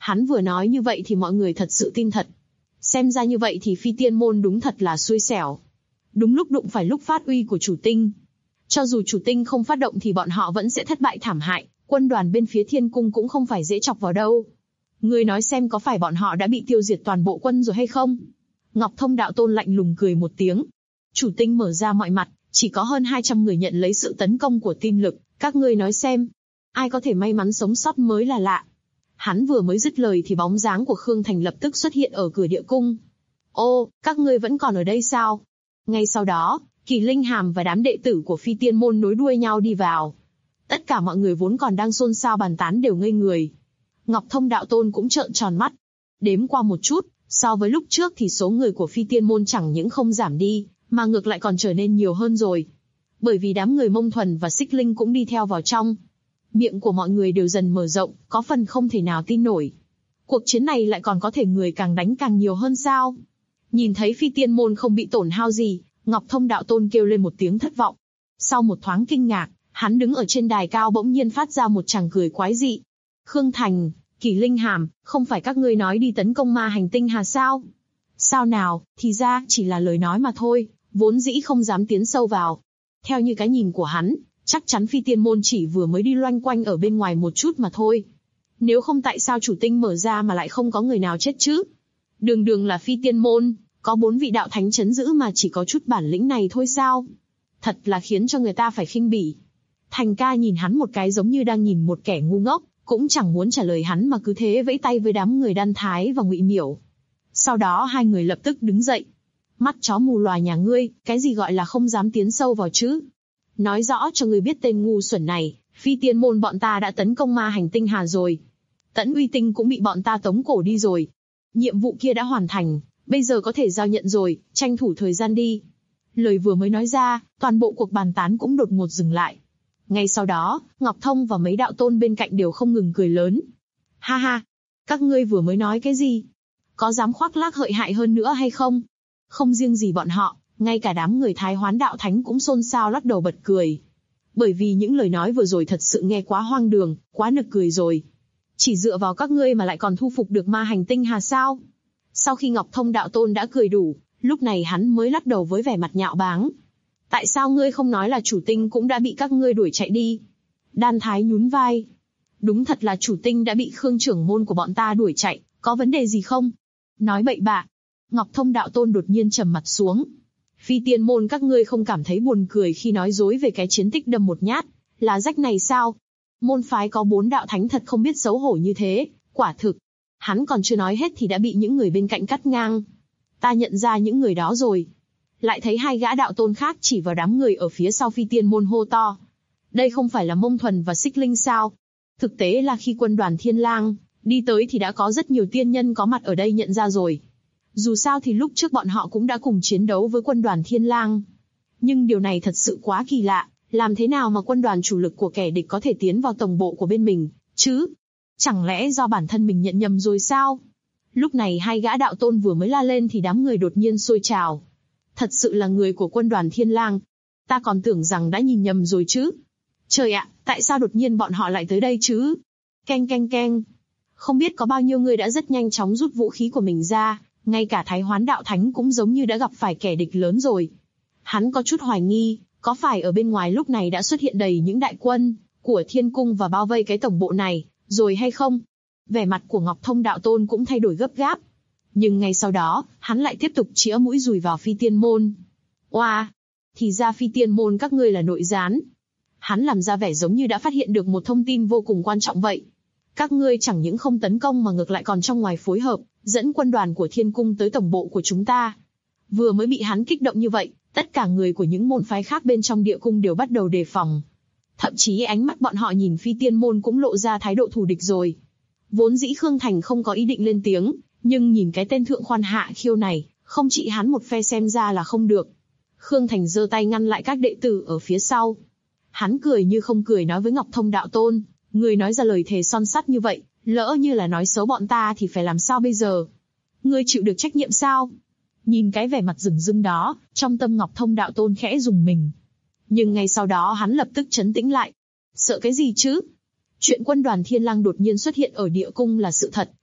Hắn vừa nói như vậy thì mọi người thật sự tin thật. Xem ra như vậy thì Phi Tiên Môn đúng thật là xui xẻo. Đúng lúc đụng phải lúc phát uy của chủ tinh. Cho dù chủ tinh không phát động thì bọn họ vẫn sẽ thất bại thảm hại, quân đoàn bên phía Thiên Cung cũng không phải dễ chọc vào đâu. Ngươi nói xem có phải bọn họ đã bị tiêu diệt toàn bộ quân rồi hay không? Ngọc Thông Đạo Tôn lạnh lùng cười một tiếng. Chủ tinh mở ra mọi mặt, chỉ có hơn 200 người nhận lấy sự tấn công của tinh lực, các ngươi nói xem. Ai có thể may mắn sống sót mới là lạ. Hắn vừa mới dứt lời thì bóng dáng của Khương Thành lập tức xuất hiện ở cửa địa cung. Ô, các ngươi vẫn còn ở đây sao? Ngay sau đó, Kỳ Linh Hàm và đám đệ tử của Phi Tiên Môn nối đuôi nhau đi vào. Tất cả mọi người vốn còn đang xôn xao bàn tán đều ngây người. Ngọc Thông Đạo Tôn cũng trợn tròn mắt. Đếm qua một chút, so với lúc trước thì số người của Phi Tiên Môn chẳng những không giảm đi, mà ngược lại còn trở nên nhiều hơn rồi. Bởi vì đám người Mông Thuần và Xích Linh cũng đi theo vào trong. Miệng của mọi người đều dần mở rộng, có phần không thể nào tin nổi. Cuộc chiến này lại còn có thể người càng đánh càng nhiều hơn sao? Nhìn thấy Phi Tiên Môn không bị tổn hao gì, Ngọc Thông Đạo Tôn kêu lên một tiếng thất vọng. Sau một thoáng kinh ngạc, hắn đứng ở trên đài cao bỗng nhiên phát ra một tràng cười quái dị. Khương Thành, Kỳ Linh Hàm, không phải các ngươi nói đi tấn công ma hành tinh hà sao? Sao nào, thì ra chỉ là lời nói mà thôi, vốn dĩ không dám tiến sâu vào. Theo như cái nhìn của hắn, chắc chắn Phi Tiên Môn chỉ vừa mới đi loanh quanh ở bên ngoài một chút mà thôi. Nếu không tại sao chủ tinh mở ra mà lại không có người nào chết chứ? Đường đường là Phi Tiên Môn, có 4 vị đạo thánh chấn giữ mà chỉ có chút bản lĩnh này thôi sao? Thật là khiến cho người ta phải khinh bỉ. Thành ca nhìn hắn một cái giống như đang nhìn một kẻ ngu ngốc, cũng chẳng muốn trả lời hắn mà cứ thế vẫy tay với đám người Đan Thái và Ngụy Miểu. Sau đó hai người lập tức đứng dậy. Mắt chó mù lòa nhà ngươi, cái gì gọi là không dám tiến sâu vào chứ? Nói rõ cho ngươi biết tên ngu xuẩn này, Phi Tiên Môn bọn ta đã tấn công ma hành tinh hà rồi. Tẫn Uy Tinh cũng bị bọn ta tống cổ đi rồi. Nhiệm vụ kia đã hoàn thành, bây giờ có thể giao nhận rồi, tranh thủ thời gian đi. Lời vừa mới nói ra, toàn bộ cuộc bàn tán cũng đột ngột dừng lại. Ngay sau đó, Ngọc Thông và mấy đạo tôn bên cạnh đều không ngừng cười lớn. Ha ha, các ngươi vừa mới nói cái gì? Có dám khoác lác hợi hại hơn nữa hay không? Không riêng gì bọn họ, ngay cả đám người Thái Hoán đạo thánh cũng xôn xao lắc đầu bật cười. Bởi vì những lời nói vừa rồi thật sự nghe quá hoang đường, quá nực cười rồi. Chỉ dựa vào các ngươi mà lại còn thu phục được ma hành tinh hà sao? Sau khi Ngọc Thông đạo tôn đã cười đủ, lúc này hắn mới lắc đầu với vẻ mặt nhạo báng. Tại sao ngươi không nói là chủ tinh cũng đã bị các ngươi đuổi chạy đi? Đan Thái nhún vai. Đúng thật là chủ tinh đã bị Khương trưởng môn của bọn ta đuổi chạy, có vấn đề gì không? Nói bậy bạ. Ngọc Thông đạo tôn đột nhiên trầm mặt xuống. Phi Tiên Môn các ngươi không cảm thấy buồn cười khi nói dối về cái chiến tích đâm một nhát, là rách này sao? Môn phái có 4 đạo thánh thật không biết xấu hổ như thế, quả thực. Hắn còn chưa nói hết thì đã bị những người bên cạnh cắt ngang. Ta nhận ra những người đó rồi. Lại thấy 2 gã đạo tôn khác chỉ vào đám người ở phía sau Phi Tiên Môn hô to. Đây không phải là Mông Thuần và Xích Linh sao? Thực tế là khi quân đoàn Thiên Lang đi tới thì đã có rất nhiều tiên nhân có mặt ở đây nhận ra rồi. Dù sao thì lúc trước bọn họ cũng đã cùng chiến đấu với quân đoàn Thiên Lang. Nhưng điều này thật sự quá kỳ lạ, làm thế nào mà quân đoàn chủ lực của kẻ địch có thể tiến vào tổng bộ của bên mình, chứ? Chẳng lẽ do bản thân mình nhận nhầm rồi sao? Lúc này 2 gã đạo tôn vừa mới la lên thì đám người đột nhiên sôi trào. Thật sự là người của quân đoàn Thiên Lang. Ta còn tưởng rằng đã nhìn nhầm rồi chứ. Trời ạ, tại sao đột nhiên bọn họ lại tới đây chứ? Keng keng keng. Không biết có bao nhiêu người đã rất nhanh chóng rút vũ khí của mình ra, ngay cả Thái Hoán đạo thánh cũng giống như đã gặp phải kẻ địch lớn rồi. Hắn có chút hoài nghi, có phải ở bên ngoài lúc này đã xuất hiện đầy những đại quân của Thiên Cung và bao vây cái tổng bộ này, rồi hay không? Vẻ mặt của Ngọc Thông đạo tôn cũng thay đổi gấp gáp. Nhưng ngay sau đó, hắn lại tiếp tục chĩa mũi dùi vào Phi Tiên Môn. Oa! Thì ra Phi Tiên Môn các ngươi là nội gián. Hắn làm ra vẻ giống như đã phát hiện được một thông tin vô cùng quan trọng vậy. Các ngươi chẳng những không tấn công mà ngược lại còn trong ngoài phối hợp, dẫn quân đoàn của Thiên Cung tới tổng bộ của chúng ta. Vừa mới bị hắn kích động như vậy, tất cả người của những môn phái khác bên trong địa cung đều bắt đầu đề phòng. Thậm chí ánh mắt bọn họ nhìn Phi Tiên Môn cũng lộ ra thái độ thù địch rồi. Vốn dĩ Khương Thành không có ý định lên tiếng, nhưng nhìn cái tên thượng khoan hạ khiêu này, không chỉ hắn một phe xem ra là không được. Khương Thành giơ tay ngăn lại các đệ tử ở phía sau. Hắn cười như không cười nói với Ngọc Thông đạo tôn, người nói ra lời thề son sắt như vậy, lỡ như là nói xấu bọn ta thì phải làm sao bây giờ? Ngươi chịu được trách nhiệm sao? Nhìn cái vẻ mặt rừng rưng đó, trong tâm Ngọc Thông đạo tôn khẽ rùng mình. Nhưng ngay sau đó hắn lập tức trấn tĩnh lại. Sợ cái gì chứ? Chuyện quân đoàn Thiên Lang đột nhiên xuất hiện ở địa cung là sự thật,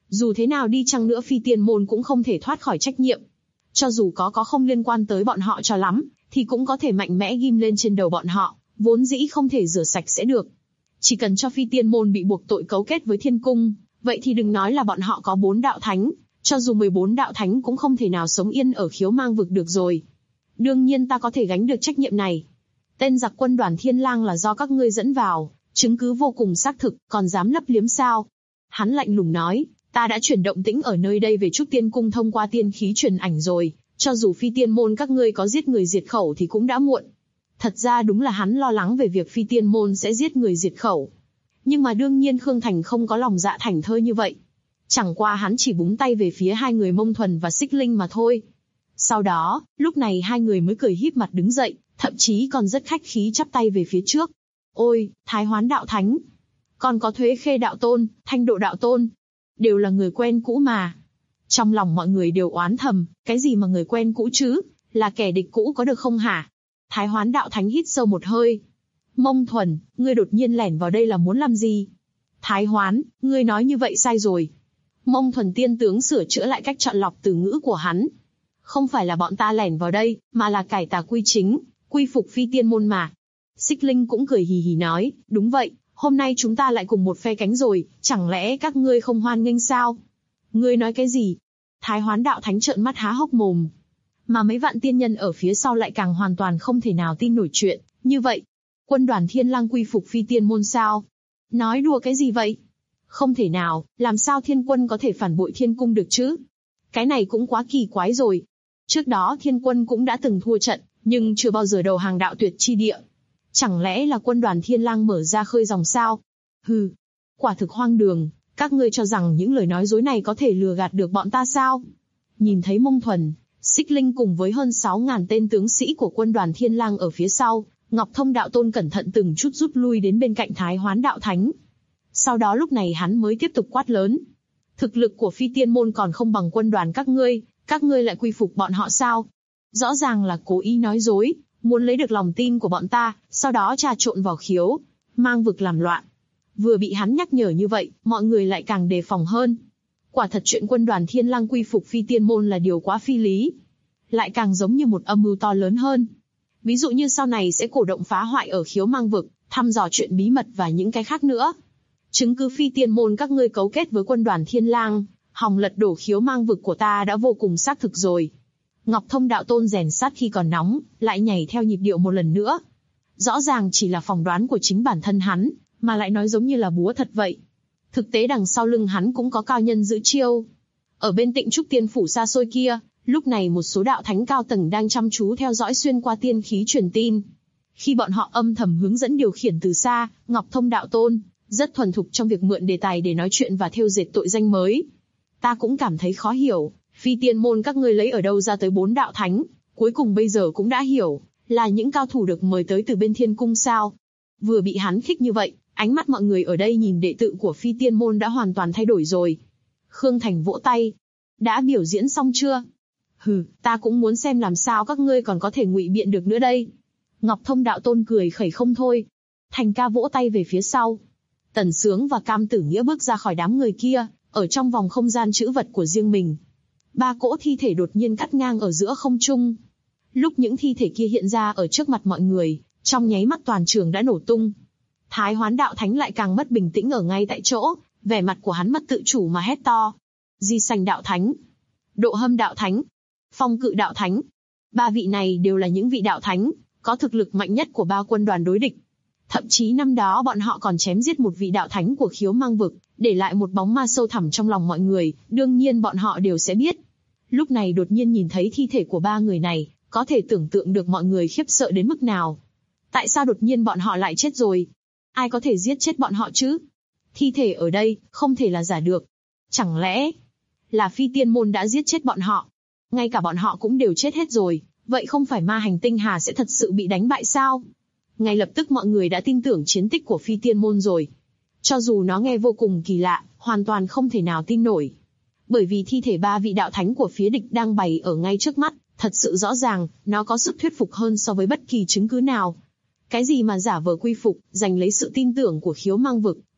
Dù thế nào đi chăng nữa Phi Tiên Môn cũng không thể thoát khỏi trách nhiệm. Cho dù có không liên quan tới bọn họ cho lắm, thì cũng có thể mạnh mẽ ghim lên trên đầu bọn họ, vốn dĩ không thể rửa sạch sẽ được. Chỉ cần cho Phi Tiên Môn bị buộc tội cấu kết với Thiên Cung, vậy thì đừng nói là bọn họ có 4 đạo thánh, cho dù 14 đạo thánh cũng không thể nào sống yên ở Khiếu Mang vực được rồi. Đương nhiên ta có thể gánh được trách nhiệm này. Tên giặc quân đoàn Thiên Lang là do các ngươi dẫn vào, chứng cứ vô cùng xác thực, còn dám lấp liếm sao? Hắn lạnh lùng nói, ta đã chuyển động tĩnh ở nơi đây về Trúc Tiên Cung thông qua tiên khí truyền ảnh rồi, cho dù Phi Tiên Môn các ngươi có giết người diệt khẩu thì cũng đã muộn. Thật ra đúng là hắn lo lắng về việc Phi Tiên Môn sẽ giết người diệt khẩu. Nhưng mà đương nhiên Khương Thành không có lòng dạ thảnh thơi như vậy. Chẳng qua hắn chỉ búng tay về phía hai người Mông Thuần và Xích Linh mà thôi. Sau đó, lúc này hai người mới cười híp mặt đứng dậy, thậm chí còn rất khách khí chắp tay về phía trước. Ôi, Thái Hoán đạo thánh, còn có Thuế Khê đạo tôn, Thanh Độ đạo tôn, đều là người quen cũ mà. Trong lòng mọi người đều oán thầm, cái gì mà người quen cũ chứ, là kẻ địch cũ có được không hả? Thái Hoán đạo thánh hít sâu một hơi. Mông Thuần, ngươi đột nhiên lẻn vào đây là muốn làm gì? Thái Hoán, ngươi nói như vậy sai rồi. Mông Thuần tiên tướng sửa chữa lại cách chọn lọc từ ngữ của hắn. Không phải là bọn ta lẻn vào đây, mà là cải tà quy chính, quy phục Phi Tiên Môn mà. Xích Linh cũng cười hì hì nói, đúng vậy, hôm nay chúng ta lại cùng một phe cánh rồi, chẳng lẽ các ngươi không hoan nghênh sao? Ngươi nói cái gì? Thái Hoán đạo thánh trợn mắt há hốc mồm. Mà mấy vạn tiên nhân ở phía sau lại càng hoàn toàn không thể nào tin nổi chuyện như vậy. Quân đoàn Thiên Lang quy phục Phi Tiên Môn sao? Nói đùa cái gì vậy? Không thể nào, làm sao Thiên Quân có thể phản bội Thiên Cung được chứ? Cái này cũng quá kỳ quái rồi. Trước đó Thiên Quân cũng đã từng thua trận, nhưng chưa bao giờ đầu hàng đạo tuyệt chi địa. Chẳng lẽ là quân đoàn Thiên Lang mở ra khơi dòng sao? Hừ, quả thực hoang đường, các ngươi cho rằng những lời nói dối này có thể lừa gạt được bọn ta sao? Nhìn thấy Mông Thuần, Xích Linh cùng với hơn 6.000 tên tướng sĩ của quân đoàn Thiên Lang ở phía sau, Ngọc Thông đạo tôn cẩn thận từng chút rút lui đến bên cạnh Thái Hoán đạo thánh. Sau đó lúc này hắn mới tiếp tục quát lớn. Thực lực của Phi Tiên Môn còn không bằng quân đoàn các ngươi lại quy phục bọn họ sao? Rõ ràng là cố ý nói dối, muốn lấy được lòng tin của bọn ta, sau đó trà trộn vào Khiếu Mang vực làm loạn. Vừa bị hắn nhắc nhở như vậy, mọi người lại càng đề phòng hơn. Quả thật chuyện quân đoàn Thiên Lang quy phục Phi Tiên Môn là điều quá phi lý, lại càng giống như một âm mưu to lớn hơn. Ví dụ như sau này sẽ cổ động phá hoại ở Khiếu Mang vực, thăm dò chuyện bí mật và những cái khác nữa. Chứng cứ Phi Tiên Môn các ngươi cấu kết với quân đoàn Thiên Lang, hòng lật đổ Khiếu Mang vực của ta đã vô cùng xác thực rồi. Ngọc Thông đạo tôn rèn sắt khi còn nóng, lại nhảy theo nhịp điệu một lần nữa. Rõ ràng chỉ là phỏng đoán của chính bản thân hắn, mà lại nói giống như là búa thật vậy. Thực tế đằng sau lưng hắn cũng có cao nhân giữ chiêu. Ở bên Tịnh Trúc Tiên phủ xa xôi kia, lúc này một số đạo thánh cao tầng đang chăm chú theo dõi xuyên qua tiên khí truyền tin. Khi bọn họ âm thầm hướng dẫn điều khiển từ xa, Ngọc Thông đạo tôn rất thuần thục trong việc mượn đề tài để nói chuyện và thêu dệt tội danh mới. Ta cũng cảm thấy khó hiểu, Phi Tiên Môn các ngươi lấy ở đâu ra tới 4 đạo thánh, cuối cùng bây giờ cũng đã hiểu, là những cao thủ được mời tới từ bên Thiên Cung sao? Vừa bị hắn khích như vậy, ánh mắt mọi người ở đây nhìn đệ tử của Phi Tiên Môn đã hoàn toàn thay đổi rồi. Khương Thành vỗ tay. Đã biểu diễn xong chưa? Hừ, ta cũng muốn xem làm sao các ngươi còn có thể ngụy biện được nữa đây. Ngọc Thông đạo tôn cười khẩy không thôi. Thành ca vỗ tay về phía sau. Tần Sướng và Cam Tử Nghĩa bước ra khỏi đám người kia, ở trong vòng không gian trữ vật của riêng mình. 3 cỗ thi thể đột nhiên cắt ngang ở giữa không trung. Lúc những thi thể kia hiện ra ở trước mặt mọi người, trong nháy mắt toàn trường đã nổ tung. Thái Hoán đạo thánh lại càng mất bình tĩnh ở ngay tại chỗ, vẻ mặt của hắn mất tự chủ mà hét to. Di Sành đạo thánh, Độ Hâm đạo thánh, Phong Cự đạo thánh. 3 vị này đều là những vị đạo thánh, có thực lực mạnh nhất của 3 quân đoàn đối địch. Thậm chí năm đó bọn họ còn chém giết một vị đạo thánh của Khiếu Mang vực, để lại một bóng ma sâu thẳm trong lòng mọi người, đương nhiên bọn họ đều sẽ biết. Lúc này đột nhiên nhìn thấy thi thể của 3 người này, có thể tưởng tượng được mọi người khiếp sợ đến mức nào. Tại sao đột nhiên bọn họ lại chết rồi? Ai có thể giết chết bọn họ chứ? Thi thể ở đây, không thể là giả được. Chẳng lẽ là Phi Tiên Môn đã giết chết bọn họ? Ngay cả bọn họ cũng đều chết hết rồi, vậy không phải ma hành tinh hà sẽ thật sự bị đánh bại sao? Ngay lập tức mọi người đã tin tưởng chiến tích của Phi Tiên Môn rồi. Cho dù nó nghe vô cùng kỳ lạ, hoàn toàn không thể nào tin nổi. Bởi vì thi thể 3 vị đạo thánh của phía địch đang bày ở ngay trước mắt, thật sự rõ ràng, nó có sức thuyết phục hơn so với bất kỳ chứng cứ nào. Cái gì mà giả vờ quy phục, giành lấy sự tin tưởng của Khiếu Mang vực,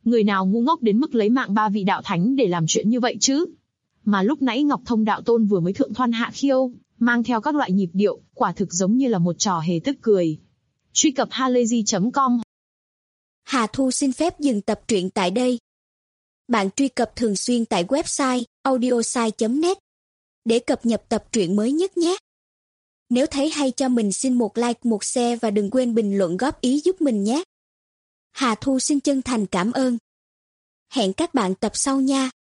Người nào ngu ngốc đến mức lấy mạng 3 vị đạo thánh để làm chuyện như vậy chứ? Mà lúc nãy Ngọc Thông đạo tôn vừa mới thượng thoan hạ khiêu, mang theo các loại nhịp điệu, quả thực giống như là một trò hề tức cười. Truy cập halayzi.com. Hà Thu xin phép dừng tập truyện tại đây. Bạn truy cập thường xuyên tại website audiosai.net để cập nhật tập truyện mới nhất nhé. Nếu thấy hay cho mình xin một like, một share và đừng quên bình luận góp ý giúp mình nhé. Hà Thu xin chân thành cảm ơn. Hẹn các bạn tập sau nha.